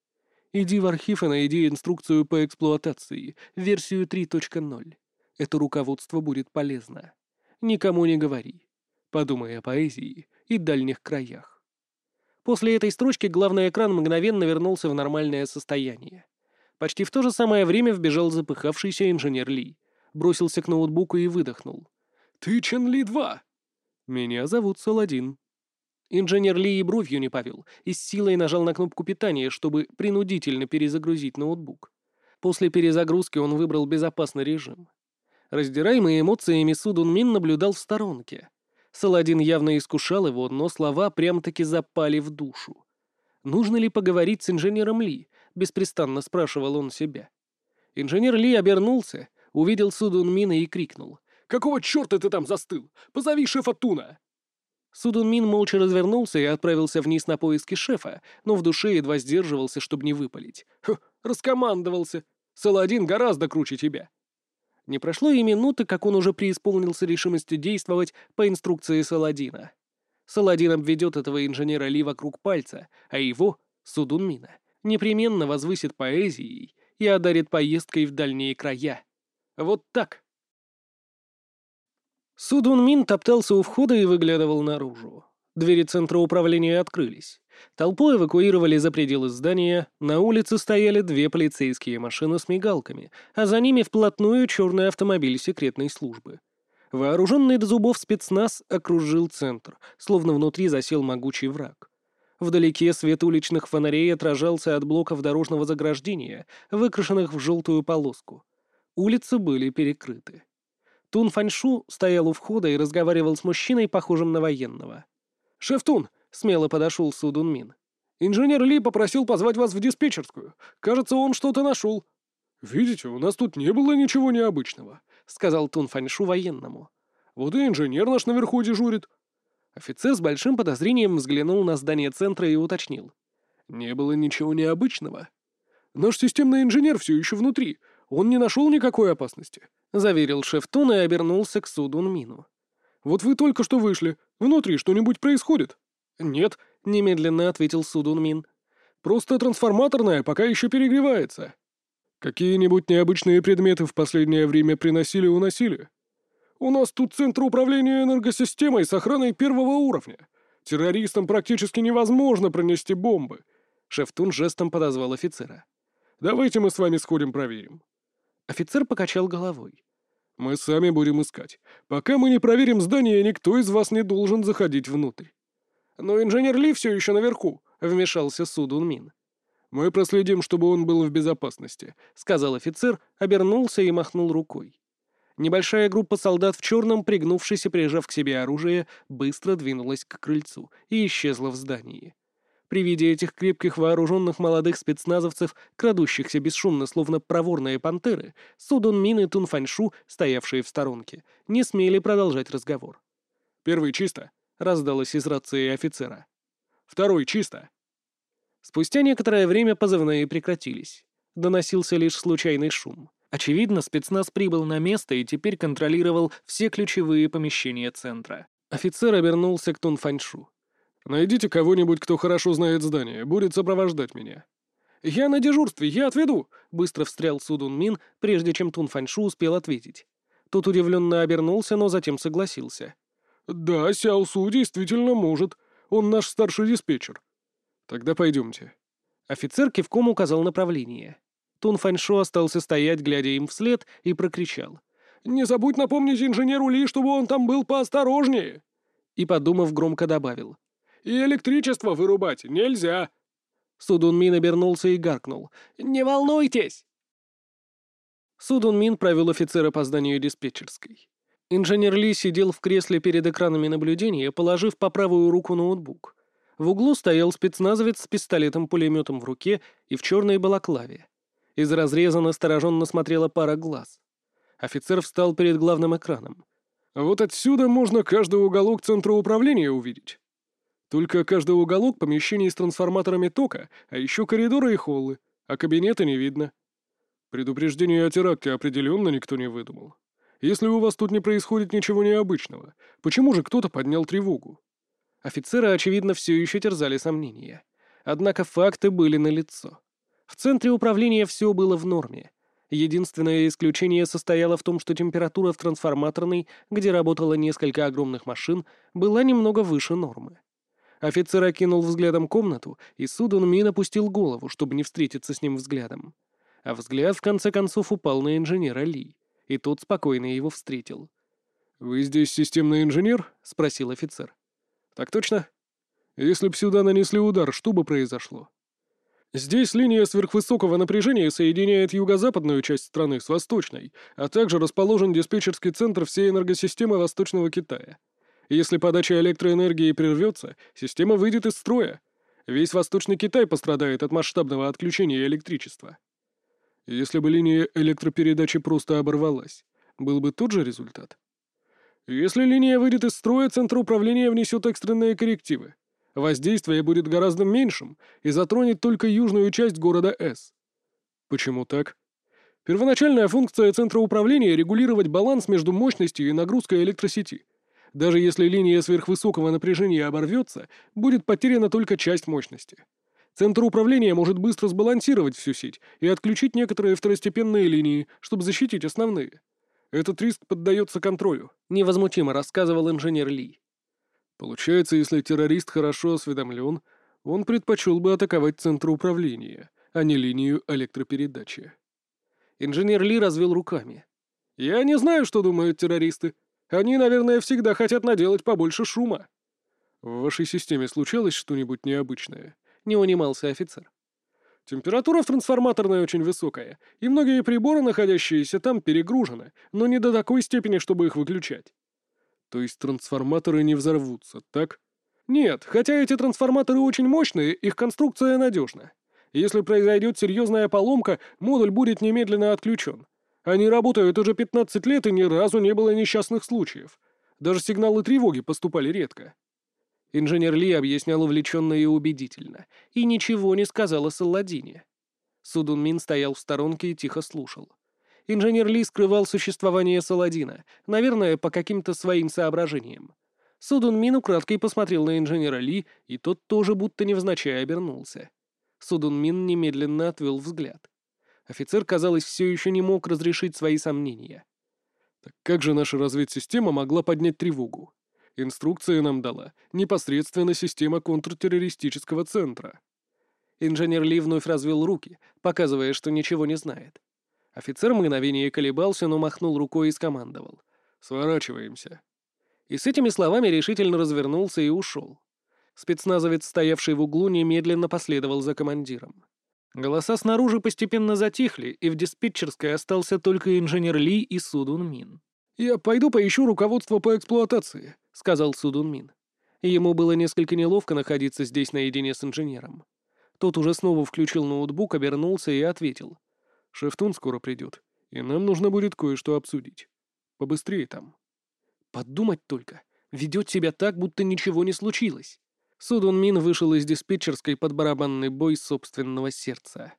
Иди в архив и найди инструкцию по эксплуатации, версию три точка ноль. Это руководство будет полезно. Никому не говори. Подумай о поэзии и дальних краях. После этой строчки главный экран мгновенно вернулся в нормальное состояние. Почти в то же самое время вбежал запыхавшийся инженер Ли. Бросился к ноутбуку и выдохнул. «Ты Чен Ли два?» «Меня зовут Саладин». Инженер Ли и бровью не повел и с силой нажал на кнопку питания, чтобы принудительно перезагрузить ноутбук. После перезагрузки он выбрал безопасный режим. Раздираемый эмоциями Су Дун Мин наблюдал в сторонке. Саладин явно искушал его, но слова прям-таки запали в душу. «Нужно ли поговорить с инженером Ли?» — беспрестанно спрашивал он себя. Инженер Ли обернулся, увидел Су Дун Мина и крикнул. «Какого черта ты там застыл? Позови шефа Туна!» Су Дун Мин молча развернулся и отправился вниз на поиски шефа, но в душе едва сдерживался, чтобы не выпалить. «Хм, раскомандовался! Саладин гораздо круче тебя!» Не прошло и минуты, как он уже преисполнился решимости действовать по инструкции Саладина. Саладин обведет этого инженера Ли вокруг пальца, а его, Су Дун Мина, непременно возвысит поэзией и одарит поездкой в дальние края. Вот так. Су Дун Мин топтался у входа и выглядывал наружу. Двери центра управления открылись. Толпу эвакуировали за пределы здания, на улице стояли две полицейские машины с мигалками, а за ними вплотную черный автомобиль секретной службы. Вооруженный до зубов спецназ окружил центр, словно внутри засел могучий враг. Вдалеке свет уличных фонарей отражался от блоков дорожного заграждения, выкрашенных в желтую полоску. Улицы были перекрыты. Тун Фаньшу стоял у входа и разговаривал с мужчиной, похожим на военного. «Шеф Тун!» — смело подошел Су Дун Мин. «Инженер Ли попросил позвать вас в диспетчерскую. Кажется, он что-то нашел». «Видите, у нас тут не было ничего необычного», — сказал Тун Фаньшу военному. «Вот и инженер наш наверху дежурит». Офицер с большим подозрением взглянул на здание центра и уточнил. «Не было ничего необычного. Наш системный инженер все еще внутри. Он не нашел никакой опасности», — заверил шеф Тун и обернулся к Су Дун Мину. «Вот вы только что вышли. Внутри что-нибудь происходит?» «Нет», — немедленно ответил Су Дун Мин. «Просто трансформаторная пока еще перегревается». «Какие-нибудь необычные предметы в последнее время приносили-уносили?» «У нас тут центр управления энергосистемой с охраной первого уровня. Террористам практически невозможно пронести бомбы». Шеф Тун жестом подозвал офицера. «Давайте мы с вами сходим проверим». Офицер покачал головой. «Мы сами будем искать. Пока мы не проверим здание, никто из вас не должен заходить внутрь». «Но инженер Ли все еще наверху», — вмешался Су Дун Мин. «Мы проследим, чтобы он был в безопасности», — сказал офицер, обернулся и махнул рукой. Небольшая группа солдат в черном, пригнувшись и прижав к себе оружие, быстро двинулась к крыльцу и исчезла в здании. При виде этих крепких вооруженных молодых спецназовцев, крадущихся бесшумно, словно проворные пантеры, Су Дун Мин и Тун Фаньшу, стоявшие в сторонке, не смели продолжать разговор. «Первый чисто», — раздалось из рации офицера. «Второй чисто». Спустя некоторое время позывные прекратились. Доносился лишь случайный шум. Очевидно, спецназ прибыл на место и теперь контролировал все ключевые помещения центра. Офицер обернулся к Тун Фаньшу. «Найдите кого-нибудь, кто хорошо знает здание, будет сопровождать меня». «Я на дежурстве, я отведу», — быстро встрял Су Дун Мин, прежде чем Тун Фаньшу успел ответить. Тот удивленно обернулся, но затем согласился. «Да, Сяо Су действительно может. Он наш старший диспетчер». «Тогда пойдемте». Офицер кивком указал направление. Тун Фаньшу остался стоять, глядя им вслед, и прокричал. «Не забудь напомнить инженеру Ли, чтобы он там был поосторожнее!» И, подумав, громко добавил. «И электричество вырубать нельзя!» Су Дун Мин обернулся и гаркнул. «Не волнуйтесь!» Су Дун Мин провел офицера по зданию диспетчерской. Инженер Ли сидел в кресле перед экранами наблюдения, положив по правую руку ноутбук. В углу стоял спецназовец с пистолетом-пулеметом в руке и в черной балаклаве. Из разреза настороженно смотрела пара глаз. Офицер встал перед главным экраном. «Вот отсюда можно каждый уголок центра управления увидеть. Только каждый уголок помещений с трансформаторами тока, а еще коридоры и холлы, а кабинета не видно. Предупреждение о теракте определенно никто не выдумал. Если у вас тут не происходит ничего необычного, почему же кто-то поднял тревогу?» Офицера, очевидно, все еще терзали сомнения. Однако факты были налицо. В центре управления все было в норме. Единственное исключение состояло в том, что температура в трансформаторной, где работало несколько огромных машин, была немного выше нормы. Офицер окинул взглядом комнату, и Судун Мин опустил голову, чтобы не встретиться с ним взглядом. А взгляд, в конце концов, упал на инженера Ли, и тот спокойно его встретил. «Вы здесь системный инженер?» — спросил офицер. «Так точно. Если б сюда нанесли удар, что бы произошло?» «Здесь линия сверхвысокого напряжения соединяет юго-западную часть страны с восточной, а также расположен диспетчерский центр всей энергосистемы Восточного Китая. Если подача электроэнергии прервется, система выйдет из строя. Весь Восточный Китай пострадает от масштабного отключения электричества. Если бы линия электропередачи просто оборвалась, был бы тот же результат? Если линия выйдет из строя, центр управления внесет экстренные коррективы. Воздействие будет гораздо меньшим и затронет только южную часть города С. Почему так? Первоначальная функция центра управления — регулировать баланс между мощностью и нагрузкой электросети. Даже если линия сверхвысокого напряжения оборвется, будет потеряна только часть мощности. Центр управления может быстро сбалансировать всю сеть и отключить некоторые второстепенные линии, чтобы защитить основные. Этот риск поддается контролю», — невозмутимо рассказывал инженер Ли. «Получается, если террорист хорошо осведомлен, он предпочел бы атаковать центр управления, а не линию электропередачи». Инженер Ли развел руками. «Я не знаю, что думают террористы. Они, наверное, всегда хотят наделать побольше шума». «В вашей системе случалось что-нибудь необычное?» — не унимался офицер. «Температура в трансформаторной очень высокая, и многие приборы, находящиеся там, перегружены, но не до такой степени, чтобы их выключать». «То есть трансформаторы не взорвутся, так?» «Нет, хотя эти трансформаторы очень мощные, их конструкция надежна. Если произойдет серьезная поломка, модуль будет немедленно отключен. Они работают уже пятнадцать лет, и ни разу не было несчастных случаев. Даже сигналы тревоги поступали редко». Инженер Ли объяснял увлеченно и убедительно, и ничего не сказал о Саладине. Судун Мин стоял в сторонке и тихо слушал. Инженер Ли скрывал существование Саладина, наверное, по каким-то своим соображениям. Судун Мин украдкой посмотрел на инженера Ли, и тот тоже будто невзначай обернулся. Судун Мин немедленно отвел взгляд. Офицер, казалось, все еще не мог разрешить свои сомнения. «Так как же наша разведсистема могла поднять тревогу? Инструкции нам дала непосредственно система контртеррористического центра». Инженер Ли вновь развел руки, показывая, что ничего не знает. Офицер мгновение колебался, но махнул рукой и скомандовал: «Сворачиваемся». И с этими словами решительно развернулся и ушел. Спецназовец, стоявший в углу, немедленно последовал за командиром. Голоса снаружи постепенно затихли, и в диспетчерской остался только инженер Ли и Судун Мин. «Я пойду поищу руководство по эксплуатации», — сказал Судун Мин. Ему было несколько неловко находиться здесь наедине с инженером. Тот уже снова включил ноутбук, обернулся и ответил: «Шефтун скоро придет, и нам нужно будет кое-что обсудить. Побыстрее там». Подумать только, ведет себя так, будто ничего не случилось. Судун Мин вышел из диспетчерской под барабанный бой собственного сердца.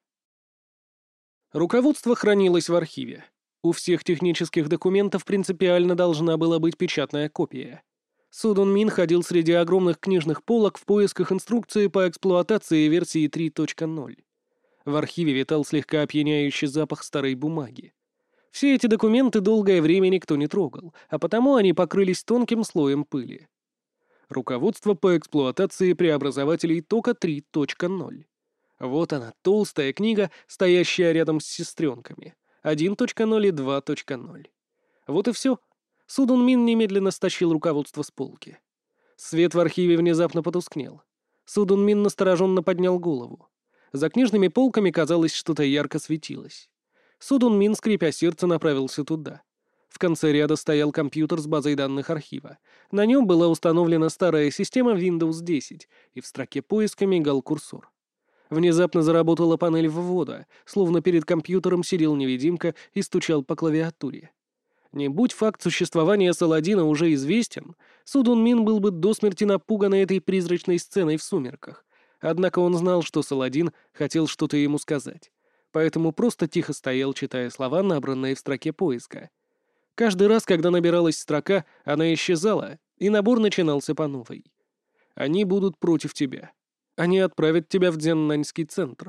Руководство хранилось в архиве. У всех технических документов принципиально должна была быть печатная копия. Судун Мин ходил среди огромных книжных полок в поисках инструкции по эксплуатации версии три точка ноль. В архиве витал слегка опьяняющий запах старой бумаги. Все эти документы долгое время никто не трогал, а потому они покрылись тонким слоем пыли. Руководство по эксплуатации преобразователей тока три точка ноль. Вот она, толстая книга, стоящая рядом с сестренками. один точка ноль и два точка ноль. Вот и все. Судун Мин немедленно стащил руководство с полки. Свет в архиве внезапно потускнел. Судун Мин настороженно поднял голову. За книжными полками, казалось, что-то ярко светилось. Судун Мин, скрипя сердце, направился туда. В конце ряда стоял компьютер с базой данных архива. На нем была установлена старая система Windows десять, и в строке поиска мигал курсор. Внезапно заработала панель ввода, словно перед компьютером сидел невидимка и стучал по клавиатуре. Не будь факт существования Саладина уже известен, Судун Мин был бы до смерти напуган этой призрачной сценой в сумерках. Однако он знал, что Саладин хотел что-то ему сказать, поэтому просто тихо стоял, читая слова, набранные в строке поиска. Каждый раз, когда набиралась строка, она исчезала, и набор начинался по новой. «Они будут против тебя. Они отправят тебя в Дзяннаньский центр.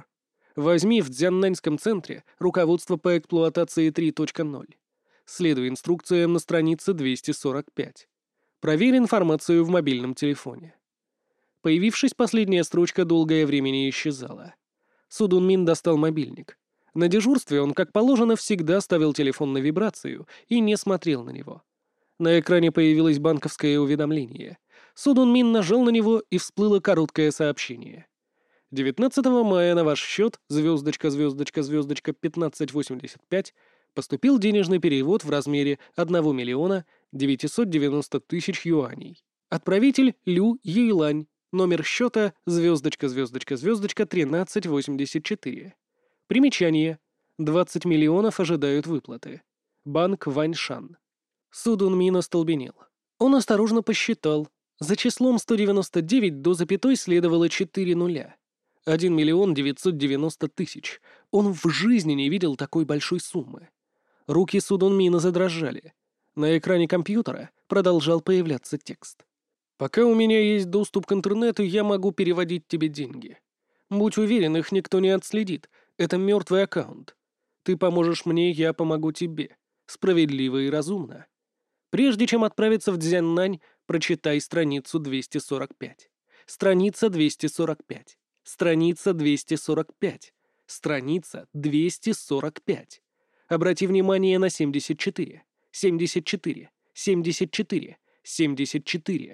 Возьми в Дзяннаньском центре руководство по эксплуатации три точка ноль. Следуй инструкциям на странице двести сорок пять. Проверь информацию в мобильном телефоне. Появившись, последняя строчка долгое время не исчезала. Су Дун Мин достал мобильник. На дежурстве он, как положено, всегда ставил телефон на вибрацию и не смотрел на него. На экране появилось банковское уведомление. Су Дун Мин нажал на него, и всплыло короткое сообщение. девятнадцатого мая на ваш счет, звездочка, звездочка, звездочка, пятнадцать восемьдесят пять, поступил денежный перевод в размере один миллион девятьсот девяносто тысяч юаней. Отправитель Лю Юйлань. Номер счета звездочка, звездочка, звездочка, тринадцать восемьдесят четыре. Примечание. двадцать миллионов ожидают выплаты. Банк Ваньшан. Су Дун Мин остолбенел. Он осторожно посчитал. За числом сто девяносто девять до запятой следовало четыре нуля. один миллион девятьсот девяносто тысяч. Он в жизни не видел такой большой суммы. Руки Су Дун Мина задрожали. На экране компьютера продолжал появляться текст. «Пока у меня есть доступ к интернету, я могу переводить тебе деньги. Будь уверен, их никто не отследит. Это мертвый аккаунт. Ты поможешь мне, я помогу тебе. Справедливо и разумно. Прежде чем отправиться в Дзяннань, прочитай страницу двести сорок пять. Страница двести сорок пять. Страница двести сорок пять. Страница двести сорок пять. Обрати внимание на семьдесят четыре. семьдесят четыре. семьдесят четыре. семьдесят четыре.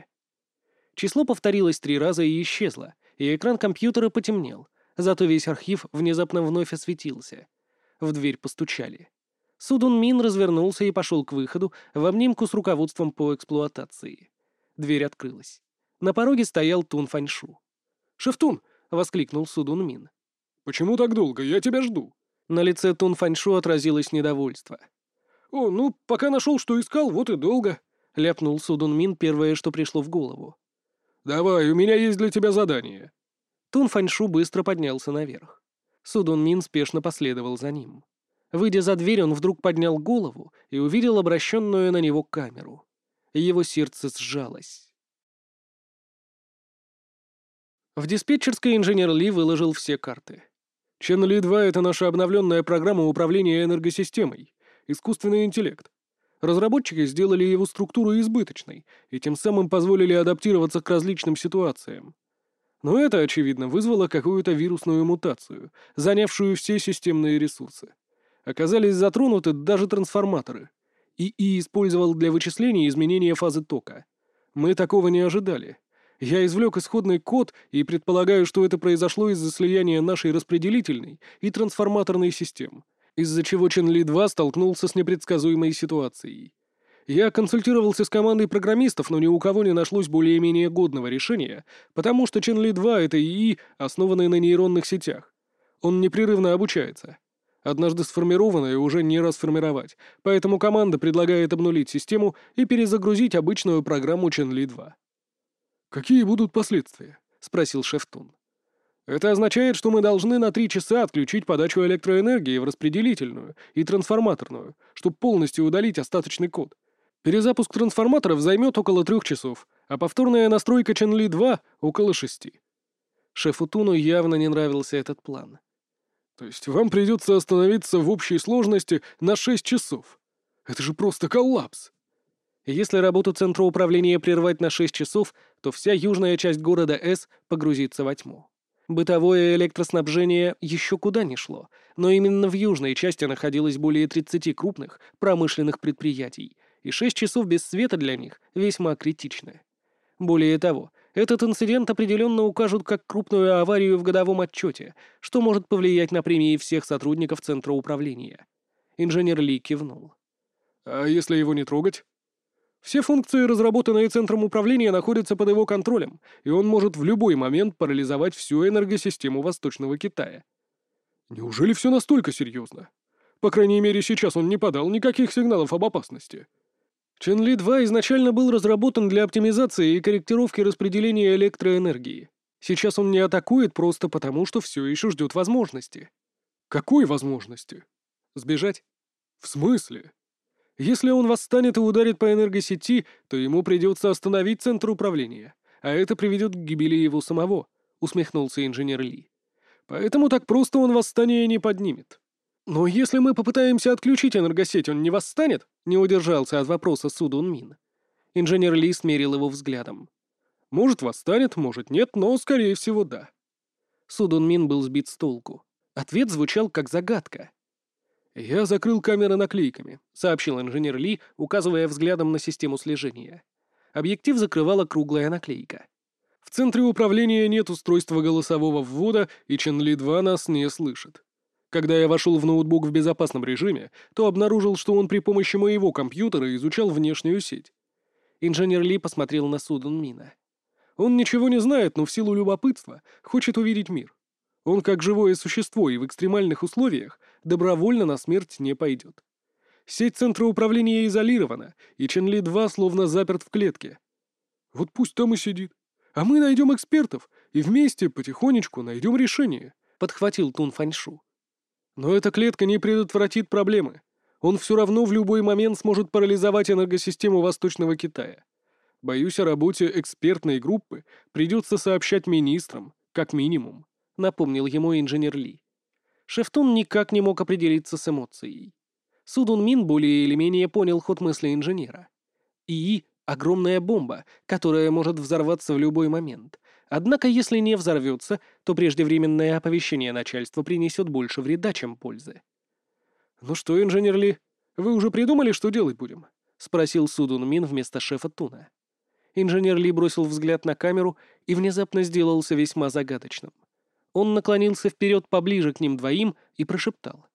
Число повторилось три раза и исчезло, и экран компьютера потемнел, зато весь архив внезапно вновь осветился. В дверь постучали. Су Дун Мин развернулся и пошел к выходу в обнимку с руководством по эксплуатации. Дверь открылась. На пороге стоял Тун Фаньшу. «Шеф-Тун!» — воскликнул Су Дун Мин. «Почему так долго? Я тебя жду». На лице Тун Фаньшу отразилось недовольство. «О, ну, пока нашел, что искал, вот и долго», — ляпнул Су Дун Мин первое, что пришло в голову. «Давай, у меня есть для тебя задание». Тун Фаньшу быстро поднялся наверх. Су Дун Мин спешно последовал за ним. Выйдя за дверь, он вдруг поднял голову и увидел обращенную на него камеру. Его сердце сжалось. В диспетчерской инженер Ли выложил все карты. Чен Ли два — это наша обновленная программа управления энергосистемой, искусственный интеллект. Разработчики сделали его структуру избыточной и тем самым позволили адаптироваться к различным ситуациям. Но это, очевидно, вызвало какую-то вирусную мутацию, занявшую все системные ресурсы. Оказались затронуты даже трансформаторы. ИИ использовал для вычисления изменения фазы тока. Мы такого не ожидали. Я извлек исходный код и предполагаю, что это произошло из-за слияния нашей распределительной и трансформаторной систем, из-за чего Чен Ли два столкнулся с непредсказуемой ситуацией. Я консультировался с командой программистов, но ни у кого не нашлось более-менее годного решения, потому что Чен Ли два — это ИИ, основанный на нейронных сетях. Он непрерывно обучается. Однажды сформированное уже не расформировать, поэтому команда предлагает обнулить систему и перезагрузить обычную программу Чен Ли два. «Какие будут последствия?» — спросил Шеф-Тун. «Это означает, что мы должны на три часа отключить подачу электроэнергии в распределительную и трансформаторную, чтобы полностью удалить остаточный код. Перезапуск трансформаторов займет около трех часов, а повторная настройка Чен Ли два — около шести». Шефу Туну явно не нравился этот план. «То есть вам придется остановиться в общей сложности на шесть часов? Это же просто коллапс!» Если работу Центра управления прервать на шесть часов, то вся южная часть города С погрузится во тьму. Бытовое электроснабжение еще куда ни шло, но именно в южной части находилось более тридцати крупных промышленных предприятий, и шесть часов без света для них весьма критичны. Более того, этот инцидент определенно укажут как крупную аварию в годовом отчете, что может повлиять на премии всех сотрудников Центра управления. Инженер Ли кивнул. «А если его не трогать?» «Все функции, разработанные Центром управления, находятся под его контролем, и он может в любой момент парализовать всю энергосистему Восточного Китая». «Неужели все настолько серьезно? По крайней мере, сейчас он не подал никаких сигналов об опасности». Чен Ли два изначально был разработан для оптимизации и корректировки распределения электроэнергии. Сейчас он не атакует просто потому, что все еще ждет возможности. «Какой возможности?» «Сбежать». «В смысле?» «Если он восстанет и ударит по энергосети, то ему придется остановить Центр управления, а это приведет к гибели его самого», — усмехнулся инженер Ли. Поэтому так просто он восстание не поднимет. Но если мы попытаемся отключить энергосеть, он не восстанет? Не удержался от вопроса Су Дун Мин. Инженер Ли смерил его взглядом. Может, восстанет, может, нет, но, скорее всего, да. Су Дун Мин был сбит с толку. Ответ звучал как загадка. «Я закрыл камеры наклейками», — сообщил инженер Ли, указывая взглядом на систему слежения. Объектив закрывала круглая наклейка. «В центре управления нет устройства голосового ввода, и Чен Ли два нас не слышит. Когда я вошел в ноутбук в безопасном режиме, то обнаружил, что он при помощи моего компьютера изучал внешнюю сеть». Инженер Ли посмотрел на Су Дун Мина. «Он ничего не знает, но в силу любопытства хочет увидеть мир. Он как живое существо и в экстремальных условиях добровольно на смерть не пойдет. Сеть центра управления изолирована, и Чен Ли два словно заперт в клетке. Вот пусть там и сидит. А мы найдем экспертов, и вместе потихонечку найдем решение», — подхватил Тун Фаньшу. «Но эта клетка не предотвратит проблемы. Он все равно в любой момент сможет парализовать энергосистему Восточного Китая. Боюсь, о работе экспертной группы придется сообщать министрам, как минимум», — напомнил ему инженер Ли. Шеф Тун никак не мог определиться с эмоцией. Су Дун Мин более или менее понял ход мысли инженера. ИИ — огромная бомба, которая может взорваться в любой момент. Однако, если не взорвется, то преждевременное оповещение начальства принесет больше вреда, чем пользы. «Ну что, инженер Ли, вы уже придумали, что делать будем?» — спросил Су Дун Мин вместо шефа Туна. Инженер Ли бросил взгляд на камеру и внезапно сделался весьма загадочным. Он наклонился вперед поближе к ним двоим и прошептал.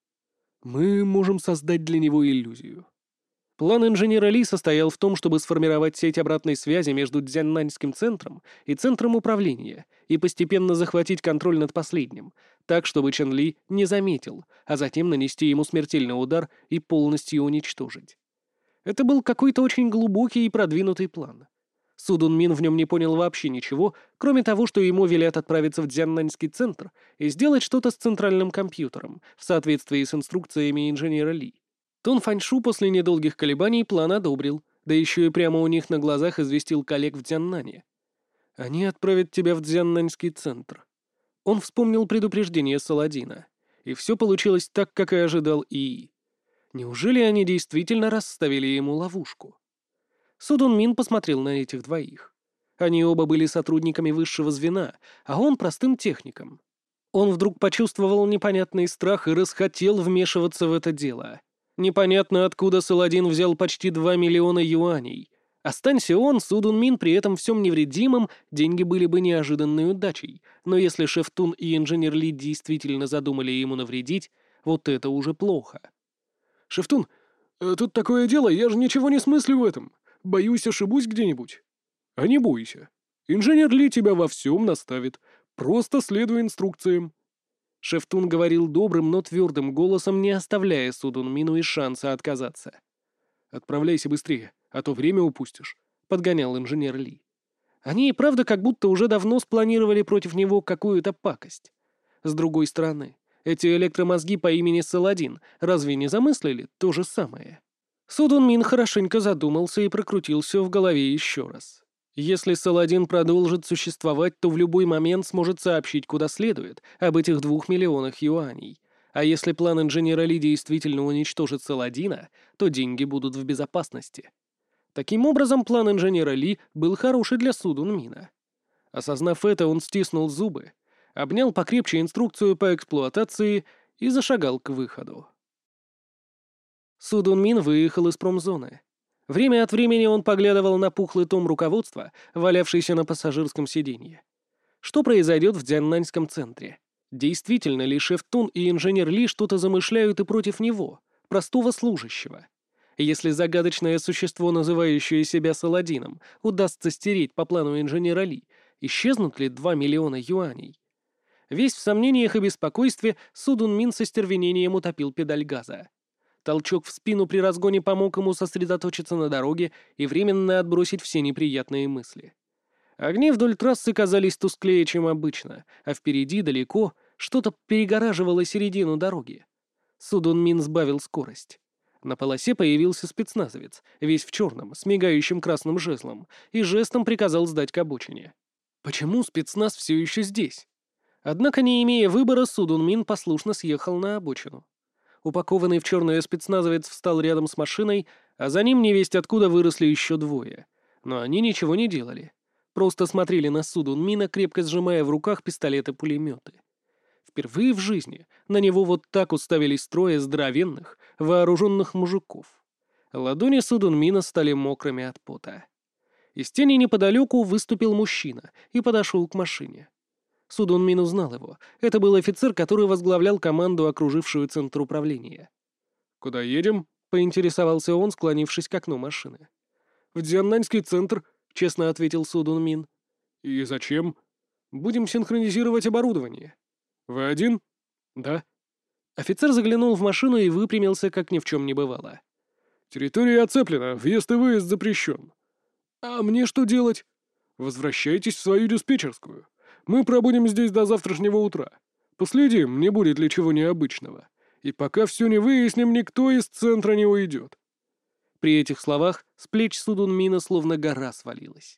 «Мы можем создать для него иллюзию». План инженера Ли состоял в том, чтобы сформировать сеть обратной связи между Дзяннаньским центром и центром управления и постепенно захватить контроль над последним, так, чтобы Чен Ли не заметил, а затем нанести ему смертельный удар и полностью уничтожить. Это был какой-то очень глубокий и продвинутый план. Су Дун Мин в нем не понял вообще ничего, кроме того, что ему велят отправиться в Дзяннаньский центр и сделать что-то с центральным компьютером в соответствии с инструкциями инженера Ли. Тун Фаньшу после недолгих колебаний план одобрил, да еще и прямо у них на глазах известил коллег в Дзяннане. «Они отправят тебя в Дзяннаньский центр». Он вспомнил предупреждение Саладина, и все получилось так, как и ожидал ИИ. Неужели они действительно расставили ему ловушку? Су Дун Мин посмотрел на этих двоих. Они оба были сотрудниками высшего звена, а он простым техником. Он вдруг почувствовал непонятный страх и расхотел вмешиваться в это дело. Непонятно, откуда Саладин взял почти два миллиона юаней. Останься он, Су Дун Мин, при этом всем невредимым, деньги были бы неожиданной удачей. Но если шеф Тун и инженер Ли действительно задумали ему навредить, вот это уже плохо. «Шеф Тун, тут такое дело, я же ничего не смыслю в этом. Боюсь, ошибусь где-нибудь». «А не бойся. Инженер Ли тебя во всем наставит. Просто следуй инструкциям». Шеф Тун говорил добрым, но твердым голосом, не оставляя Су Дун Мину и шанса отказаться. «Отправляйся быстрее, а то время упустишь», — подгонял инженер Ли. Они и правда как будто уже давно спланировали против него какую-то пакость. С другой стороны, эти электромозги по имени Саладин разве не замыслили то же самое? Су Дун Мин хорошенько задумался и прокрутил все в голове еще раз. Если Саладин продолжит существовать, то в любой момент сможет сообщить куда следует об этих двух миллионах юаней. А если план инженера Ли действительно уничтожит Саладина, то деньги будут в безопасности. Таким образом, план инженера Ли был хороший для Су Дун Мина. Осознав это, он стиснул зубы, обнял покрепче инструкцию по эксплуатации и зашагал к выходу. Су Дун Мин выехал из промзоны. Время от времени он поглядывал на пухлый том руководства, валявшийся на пассажирском сиденье. Что произойдет в Дзяннаньском центре? Действительно ли шеф Тун и инженер Ли что-то замышляют и против него, простого служащего? Если загадочное существо, называющее себя Саладином, удастся стереть по плану инженера Ли, исчезнут ли два миллиона юаней? Весь в сомнениях и беспокойстве, Су Дун Мин со стервенением утопил педаль газа. Толчок в спину при разгоне помог ему сосредоточиться на дороге и временно отбросить все неприятные мысли. Огни вдоль трассы казались тусклее, чем обычно, а впереди далеко что-то перегораживало середину дороги. Су Дун Мин сбавил скорость. На полосе появился спецназовец, весь в черном, с мигающим красным жезлом, и жестом приказал сдать к обочине. Почему спецназ все еще здесь? Однако, не имея выбора, Судун Мин послушно съехал на обочину. Упакованный в черное спецназовец встал рядом с машиной, а за ним невесть откуда выросли еще двое. Но они ничего не делали. Просто смотрели на Судун Мина, крепко сжимая в руках пистолеты-пулеметы. Впервые в жизни на него вот так уставились трое здоровенных, вооруженных мужиков. Ладони Судун Мина стали мокрыми от пота. Из тени неподалеку выступил мужчина и подошел к машине. Судун Мин узнал его. Это был офицер, который возглавлял команду, окружившую центр управления. «Куда едем?» — поинтересовался он, склонившись к окну машины. «В Дзяннаньский центр», — честно ответил Судун Мин. «И зачем?» «Будем синхронизировать оборудование». «Вы один?» «Да». Офицер заглянул в машину и выпрямился, как ни в чем не бывало. «Территория оцеплена, въезд и выезд запрещен. А мне что делать? Возвращайтесь в свою диспетчерскую. Мы пробудем здесь до завтрашнего утра. Последим, не будет ли чего необычного. И пока все не выясним, никто из центра не уйдет». При этих словах с плеч Судун Мина словно гора свалилась.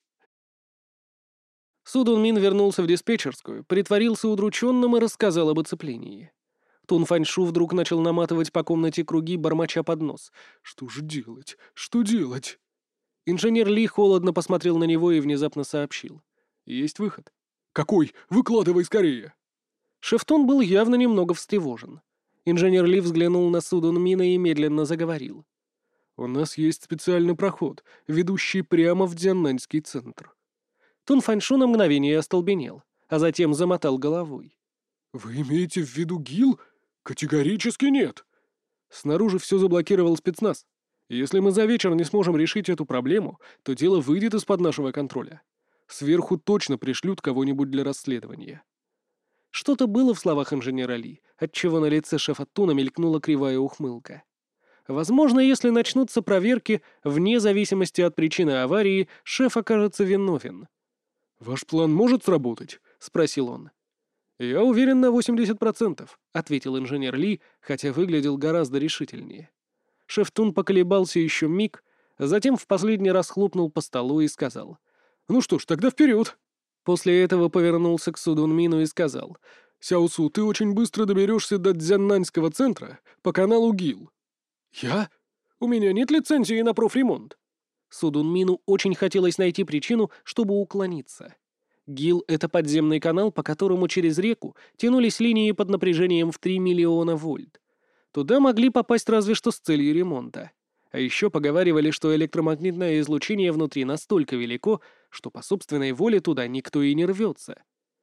Судун Мин вернулся в диспетчерскую, притворился удрученным и рассказал об оцеплении. Тун Фаньшу вдруг начал наматывать по комнате круги, бормоча под нос. «Что же делать? Что делать?» Инженер Ли холодно посмотрел на него и внезапно сообщил. «Есть выход». «Какой? Выкладывай скорее!» Шеф Тун был явно немного встревожен. Инженер Ли взглянул на Судун Мина и медленно заговорил. «У нас есть специальный проход, ведущий прямо в Дзяннаньский центр». Тун Фаньшу на мгновение остолбенел, а затем замотал головой. «Вы имеете в виду ГИЛ? Категорически нет!» «Снаружи все заблокировал спецназ. Если мы за вечер не сможем решить эту проблему, то дело выйдет из-под нашего контроля. Сверху точно пришлют кого-нибудь для расследования». Что-то было в словах инженера Ли, отчего на лице шефа Туна мелькнула кривая ухмылка. Возможно, если начнутся проверки, вне зависимости от причины аварии, шеф окажется виновен. «Ваш план может сработать?» — спросил он. «Я уверен на восемьдесят процентов», — ответил инженер Ли, хотя выглядел гораздо решительнее. Шеф Тун поколебался еще миг, а затем в последний раз хлопнул по столу и сказал: «Ну что ж, тогда вперед!» После этого повернулся к Судун Мину и сказал: «Сяосу, ты очень быстро доберешься до Дзяннаньского центра по каналу ГИЛ». «Я? У меня нет лицензии на профремонт». Судун Мину очень хотелось найти причину, чтобы уклониться. ГИЛ — это подземный канал, по которому через реку тянулись линии под напряжением в три миллиона вольт. Туда могли попасть разве что с целью ремонта. А еще поговаривали, что электромагнитное излучение внутри настолько велико, что по собственной воле туда никто и не рвется.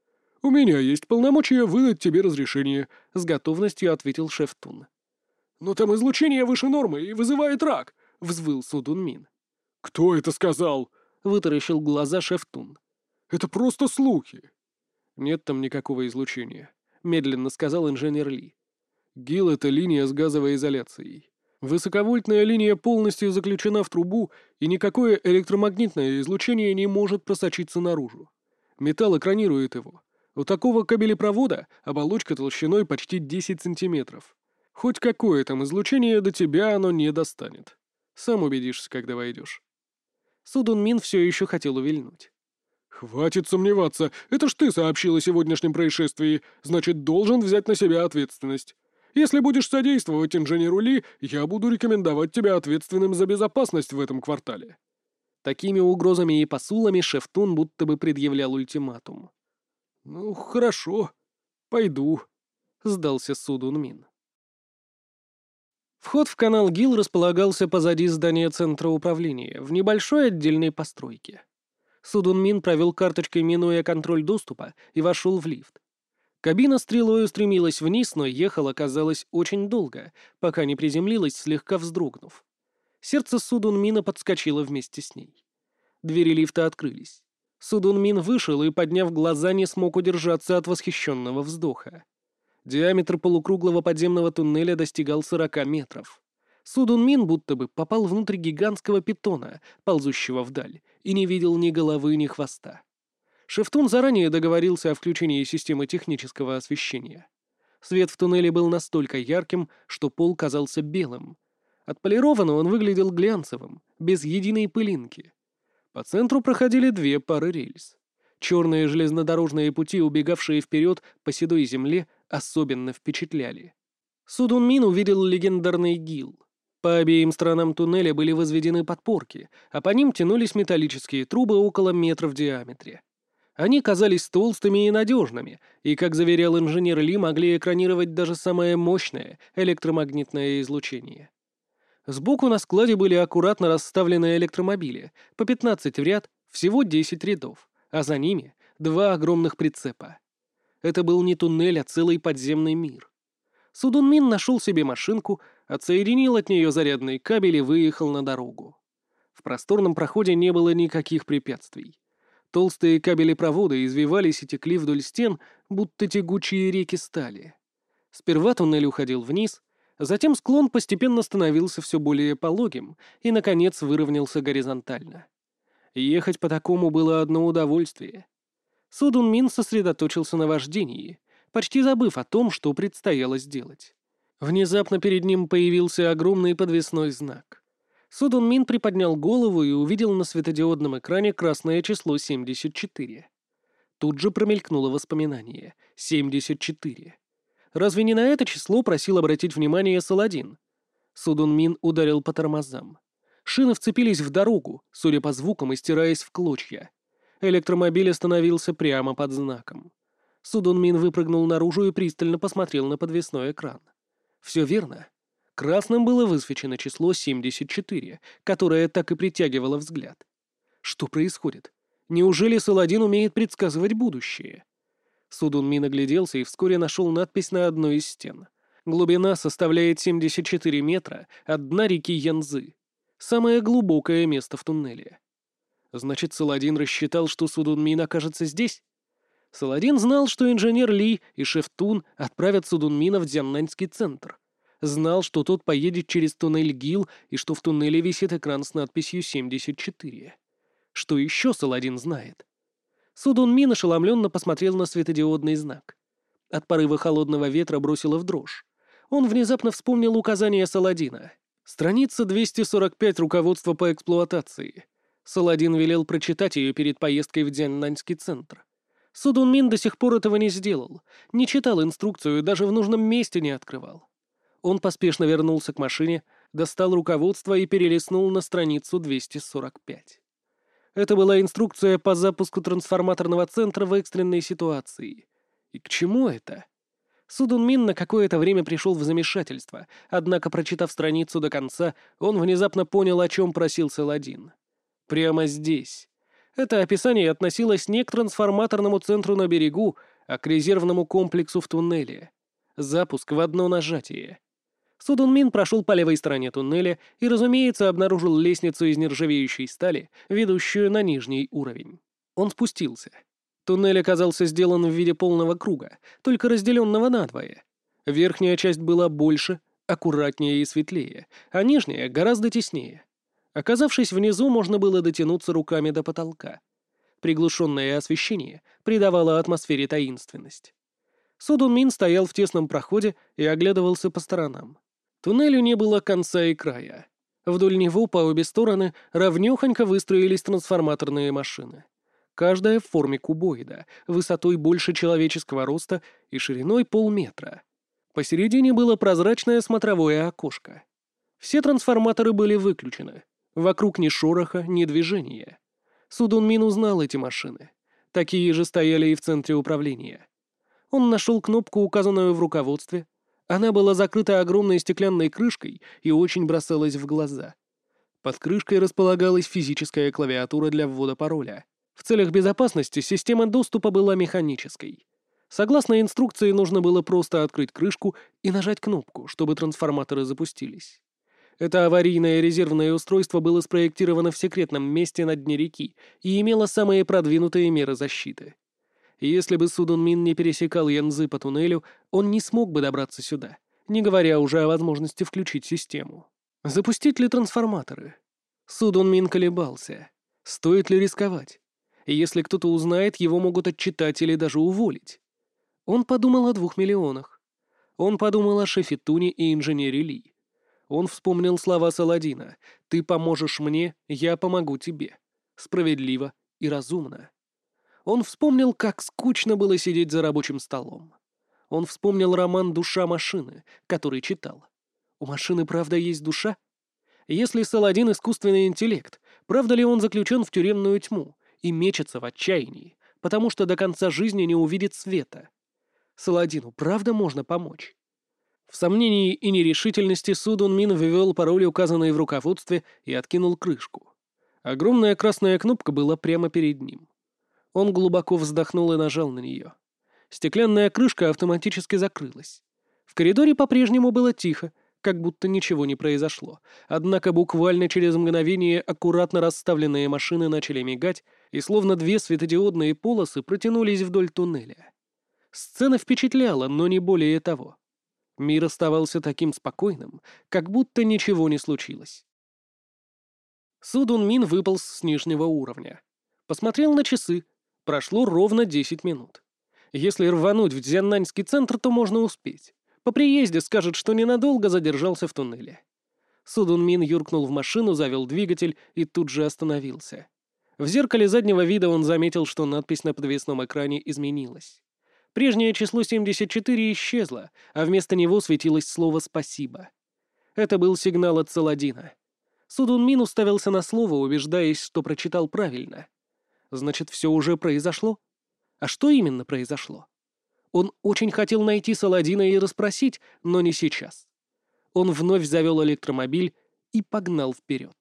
«У меня есть полномочия выдать тебе разрешение», — с готовностью ответил шеф Тун. «Но там излучение выше нормы и вызывает рак», — взвыл Судун Мин. «Кто это сказал?» — вытаращил глаза шеф Тун. «Это просто слухи». «Нет там никакого излучения», — медленно сказал инженер Ли. «ГИЛ — это линия с газовой изоляцией. Высоковольтная линия полностью заключена в трубу, и никакое электромагнитное излучение не может просочиться наружу. Металл экранирует его. У такого кабелепровода оболочка толщиной почти десять сантиметров. Хоть какое там излучение до тебя оно не достанет. Сам убедишься, когда войдешь». Судун Мин все еще хотел увильнуть. «Хватит сомневаться. Это ж ты сообщил о сегодняшнем происшествии. Значит, должен взять на себя ответственность. Если будешь содействовать инженеру Ли, я буду рекомендовать тебя ответственным за безопасность в этом квартале». Такими угрозами и посулами шеф Тун будто бы предъявлял ультиматум. «Ну, хорошо. Пойду», — сдался Судун Мин. Вход в канал ГИЛ располагался позади здания центра управления, в небольшой отдельной постройке. Судун Мин провел карточкой, минуя контроль доступа, и вошел в лифт. Кабина стрелой устремилась вниз, но ехала, казалось, очень долго, пока не приземлилась, слегка вздрогнув. Сердце Судун Мина подскочило вместе с ней. Двери лифта открылись. Судун Мин вышел и, подняв глаза, не смог удержаться от восхищенного вздоха. Диаметр полукруглого подземного туннеля достигал сорока метров. Судун Мин будто бы попал внутрь гигантского питона, ползущего вдаль, и не видел ни головы, ни хвоста. Шеф Тун заранее договорился о включении системы технического освещения. Свет в туннеле был настолько ярким, что пол казался белым. Отполированно он выглядел глянцевым, без единой пылинки. По центру проходили две пары рельс. Черные железнодорожные пути, убегавшие вперед по седой земле, особенно впечатляли. Судун Мин увидел легендарный гил. По обеим сторонам туннеля были возведены подпорки, а по ним тянулись металлические трубы около метра в диаметре. Они казались толстыми и надежными, и, как заверял инженер Ли, могли экранировать даже самое мощное электромагнитное излучение. Сбоку на складе были аккуратно расставлены электромобили, по пятнадцать в ряд, всего десять рядов, а за ними два огромных прицепа. Это был не туннель, а целый подземный мир. Судун Мин нашел себе машинку, отсоединил от нее зарядный кабель и выехал на дорогу. В просторном проходе не было никаких препятствий. Толстые кабели-провода извивались и текли вдоль стен, будто тягучие реки стали. Сперва туннель уходил вниз, затем склон постепенно становился все более пологим и, наконец, выровнялся горизонтально. Ехать по такому было одно удовольствие. Судун Мин сосредоточился на вождении, почти забыв о том, что предстояло сделать. Внезапно перед ним появился огромный подвесной знак. Судун Мин приподнял голову и увидел на светодиодном экране красное число семьдесят четыре. Тут же промелькнуло воспоминание. семьдесят четыре. Разве не на это число просил обратить внимание Саладин? Судун Мин ударил по тормозам. Шины вцепились в дорогу, судя по звукам, истираясь в клочья. Электромобиль остановился прямо под знаком. Судун Мин выпрыгнул наружу и пристально посмотрел на подвесной экран. Все верно. Красным было высвечено число семьдесят четыре, которое так и притягивало взгляд. Что происходит? Неужели Саладин умеет предсказывать будущее? Судун Мин огляделся и вскоре нашел надпись на одной из стен. Глубина составляет семьдесят четыре метра от дна реки Янзы. Самое глубокое место в туннеле. Значит, Саладин рассчитал, что Судун Мин окажется здесь? Саладин знал, что инженер Ли и шеф Тун отправят Судун Мина в Дзяннаньский центр. Знал, что тот поедет через туннель Гил и что в туннеле висит экран с надписью семьдесят четыре. Что еще Саладин знает? Судун Мин ошеломленно посмотрел на светодиодный знак. От порыва холодного ветра бросило в дрожь. Он внезапно вспомнил указание Саладина. Страница двести сорок пять руководства по эксплуатации. Саладин велел прочитать ее перед поездкой в Дзяннаньский центр. Судун Мин до сих пор этого не сделал, не читал инструкцию и даже в нужном месте не открывал. Он поспешно вернулся к машине, достал руководство и перелистнул на страницу двести сорок пять. Это была инструкция по запуску трансформаторного центра в экстренной ситуации. И к чему это? Судун Мин на какое-то время пришел в замешательство, однако, прочитав страницу до конца, он внезапно понял, о чем просил Саладин. Прямо здесь. Это описание относилось не к трансформаторному центру на берегу, а к резервному комплексу в туннеле. Запуск в одно нажатие. Судун Мин прошел по левой стороне туннеля и, разумеется, обнаружил лестницу из нержавеющей стали, ведущую на нижний уровень. Он спустился. Туннель оказался сделан в виде полного круга, только разделенного надвое. Верхняя часть была больше, аккуратнее и светлее, а нижняя гораздо теснее. Оказавшись внизу, можно было дотянуться руками до потолка. Приглушенное освещение придавало атмосфере таинственность. Судун Мин стоял в тесном проходе и оглядывался по сторонам. Туннелю не было конца и края. Вдоль него по обе стороны ровнёхонько выстроились трансформаторные машины. Каждая в форме кубоида, высотой больше человеческого роста и шириной полметра. Посередине было прозрачное смотровое окошко. Все трансформаторы были выключены. Вокруг ни шороха, ни движения. Судун Мин узнал эти машины. Такие же стояли и в центре управления. Он нашел кнопку, указанную в руководстве. Она была закрыта огромной стеклянной крышкой и очень бросалась в глаза. Под крышкой располагалась физическая клавиатура для ввода пароля. В целях безопасности система доступа была механической. Согласно инструкции, нужно было просто открыть крышку и нажать кнопку, чтобы трансформаторы запустились. Это аварийное резервное устройство было спроектировано в секретном месте на дне реки и имело самые продвинутые меры защиты. Если бы Судун Мин не пересекал Янзы по туннелю, он не смог бы добраться сюда, не говоря уже о возможности включить систему. Запустить ли трансформаторы? Судун Мин колебался. Стоит ли рисковать? Если кто-то узнает, его могут отчитать или даже уволить. Он подумал о двух миллионах. Он подумал о шефе Туне и инженере Ли. Он вспомнил слова Саладина: «Ты поможешь мне, я помогу тебе». Справедливо и разумно. Он вспомнил, как скучно было сидеть за рабочим столом. Он вспомнил роман «Душа машины», который читал. У машины правда есть душа? Если Саладин — искусственный интеллект, правда ли он заключен в тюремную тьму и мечется в отчаянии, потому что до конца жизни не увидит света? Саладину правда можно помочь? В сомнении и нерешительности Су Дун Мин ввел пароль, указанный в руководстве, и откинул крышку. Огромная красная кнопка была прямо перед ним. Он глубоко вздохнул и нажал на нее. Стеклянная крышка автоматически закрылась. В коридоре по-прежнему было тихо, как будто ничего не произошло. Однако буквально через мгновение аккуратно расставленные машины начали мигать, и словно две светодиодные полосы протянулись вдоль туннеля. Сцена впечатляла, но не более того. Мир оставался таким спокойным, как будто ничего не случилось. Су Дун Мин выполз с нижнего уровня. Посмотрел на часы. Прошло ровно десять минут. Если рвануть в Дзяннаньский центр, то можно успеть. По приезде скажет, что ненадолго задержался в туннеле. Су Дун Мин юркнул в машину, завел двигатель и тут же остановился. В зеркале заднего вида он заметил, что надпись на подвесном экране изменилась. Прежнее число семьдесят четыре исчезло, а вместо него светилось слово «спасибо». Это был сигнал от Саладина. Су Дун Мин уставился на слово, убеждаясь, что прочитал правильно. Значит, все уже произошло? А что именно произошло? Он очень хотел найти Саладина и расспросить, но не сейчас. Он вновь завел электромобиль и погнал вперед.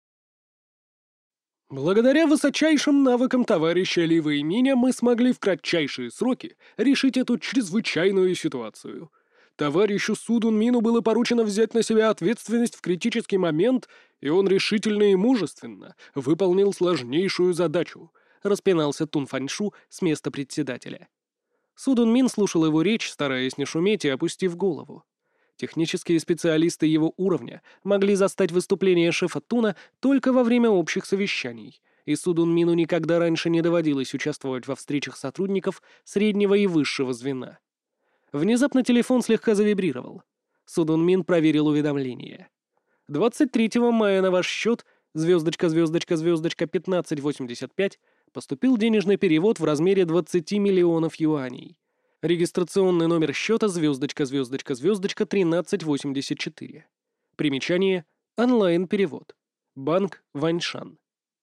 Благодаря высочайшим навыкам товарища Ливы и Миня мы смогли в кратчайшие сроки решить эту чрезвычайную ситуацию. Товарищу Су Дун Мину было поручено взять на себя ответственность в критический момент, и он решительно и мужественно выполнил сложнейшую задачу, распинался Тун Фаньшу с места председателя. Су Дун Мин слушал его речь, стараясь не шуметь и опустив голову. Технические специалисты его уровня могли застать выступление шефа Туна только во время общих совещаний, и Су Дун Мину никогда раньше не доводилось участвовать во встречах сотрудников среднего и высшего звена. Внезапно телефон слегка завибрировал. Су Дун Мин проверил уведомление. двадцать третьего мая на ваш счет звездочка, звездочка, звездочка пятнадцать восемьдесят пять поступил денежный перевод в размере двадцать миллионов юаней. Регистрационный номер счета звездочка, звездочка, звездочка тринадцать восемьдесят четыре. Примечание — онлайн-перевод. Банк Ваньшан.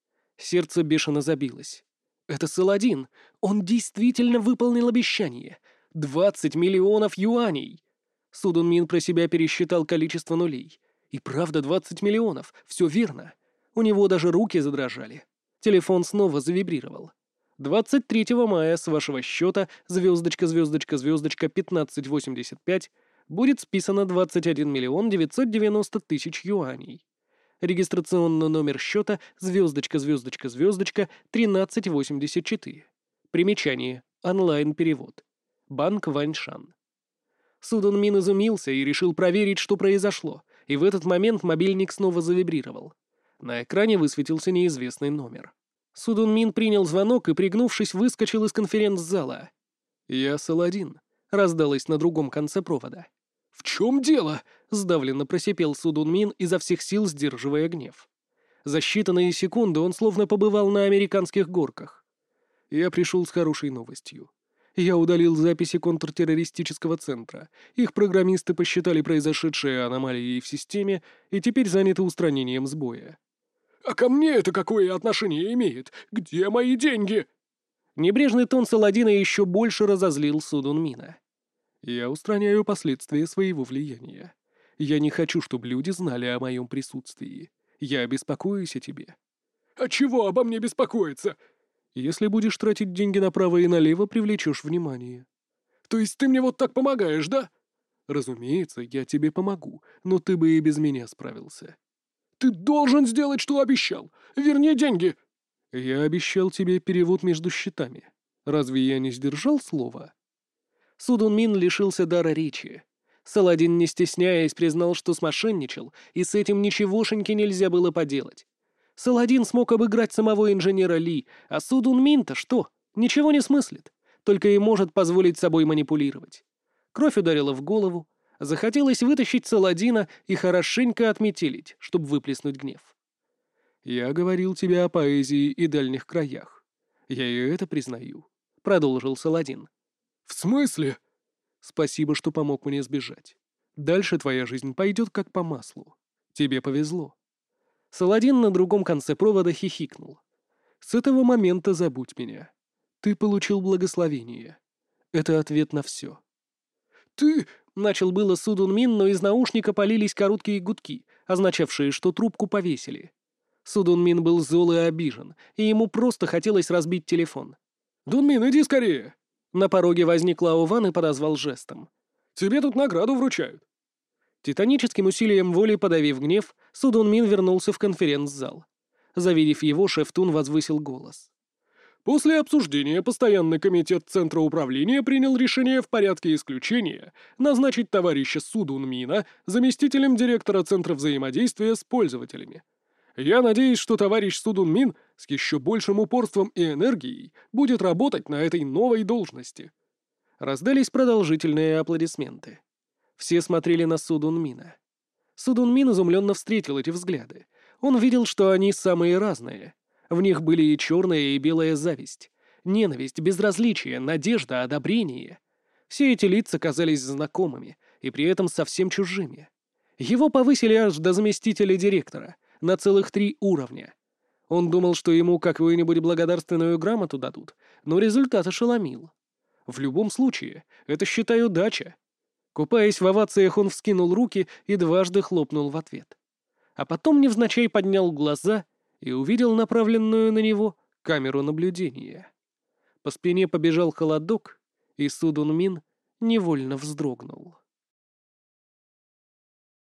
Сердце бешено забилось. Это Саладин. Он действительно выполнил обещание. двадцать миллионов юаней. Су Дун Мин про себя пересчитал количество нулей. И правда двадцать миллионов. Все верно. У него даже руки задрожали. Телефон снова завибрировал. двадцать третьего мая с вашего счета звездочка, звездочка, звездочка пятнадцать восемьдесят пять будет списано двадцать один миллион девятьсот девяносто тысяч юаней. Регистрационный номер счета звездочка, звездочка, звездочка тринадцать восемьдесят четыре. Примечание. Онлайн-перевод. Банк Ваньшан. Су Дун Мин изумился и решил проверить, что произошло, и в этот момент мобильник снова завибрировал. На экране высветился неизвестный номер. Су Дун Мин принял звонок и, пригнувшись, выскочил из конференц-зала. «Я Саладин», — раздалось на другом конце провода. «В чем дело?» — сдавленно просипел Су Дун Мин, изо всех сил сдерживая гнев. За считанные секунды он словно побывал на американских горках. «Я пришел с хорошей новостью. Я удалил записи контртеррористического центра. Их программисты посчитали произошедшие аномалии в системе и теперь заняты устранением сбоя». «А ко мне это какое отношение имеет? Где мои деньги?» Небрежный тон Саладина еще больше разозлил Су Дун Мина. «Я устраняю последствия своего влияния. Я не хочу, чтобы люди знали о моем присутствии. Я беспокоюсь о тебе». «А чего обо мне беспокоиться?» «Если будешь тратить деньги направо и налево, привлечешь внимание». «То есть ты мне вот так помогаешь, да?» «Разумеется, я тебе помогу, но ты бы и без меня справился». «Ты должен сделать, что обещал! Верни деньги!» «Я обещал тебе перевод между счетами. Разве я не сдержал слова?» Су Дун Мин лишился дара речи. Саладин, не стесняясь, признал, что смошенничал, и с этим ничегошеньки нельзя было поделать. Саладин смог обыграть самого инженера Ли, а Су Дун Мин-то что? Ничего не смыслит, только и может позволить собой манипулировать. Кровь ударила в голову. Захотелось вытащить Саладина и хорошенько отметелить, чтобы выплеснуть гнев. «Я говорил тебе о поэзии и дальних краях. «Я и это признаю», — продолжил Саладин. «В смысле?» «Спасибо, что помог мне сбежать. Дальше твоя жизнь пойдет как по маслу. Тебе повезло». Саладин на другом конце провода хихикнул. «С этого момента забудь меня. Ты получил благословение. Это ответ на все». «Ты...» — начал было Судун Мин, но из наушника полились короткие гудки, означавшие, что трубку повесили. Судун Мин был зол и обижен, и ему просто хотелось разбить телефон. «Дунмин, иди скорее!» На пороге возник Лао Ван и подозвал жестом. «Тебе тут награду вручают». Титаническим усилием воли подавив гнев, Судун Мин вернулся в конференц-зал. Завидев его, Шеф Тун возвысил голос. После обсуждения Постоянный комитет Центра управления принял решение в порядке исключения назначить товарища Судун Мина заместителем директора Центра взаимодействия с пользователями. Я надеюсь, что товарищ Судун Мин с еще большим упорством и энергией будет работать на этой новой должности. Раздались продолжительные аплодисменты. Все смотрели на Судун Мина. Судун Мин изумленно встретил эти взгляды. Он видел, что они самые разные. В них были и черная, и белая зависть, ненависть, безразличие, надежда, одобрение. Все эти лица казались знакомыми и при этом совсем чужими. Его повысили аж до заместителя директора, на целых три уровня. Он думал, что ему какую-нибудь благодарственную грамоту дадут, но результат ошеломил. В любом случае, это, считай, удача. Купаясь в овациях, он вскинул руки и дважды хлопнул в ответ. А потом невзначай поднял глаза и увидел направленную на него камеру наблюдения. По спине побежал холодок, и Судун Мин невольно вздрогнул.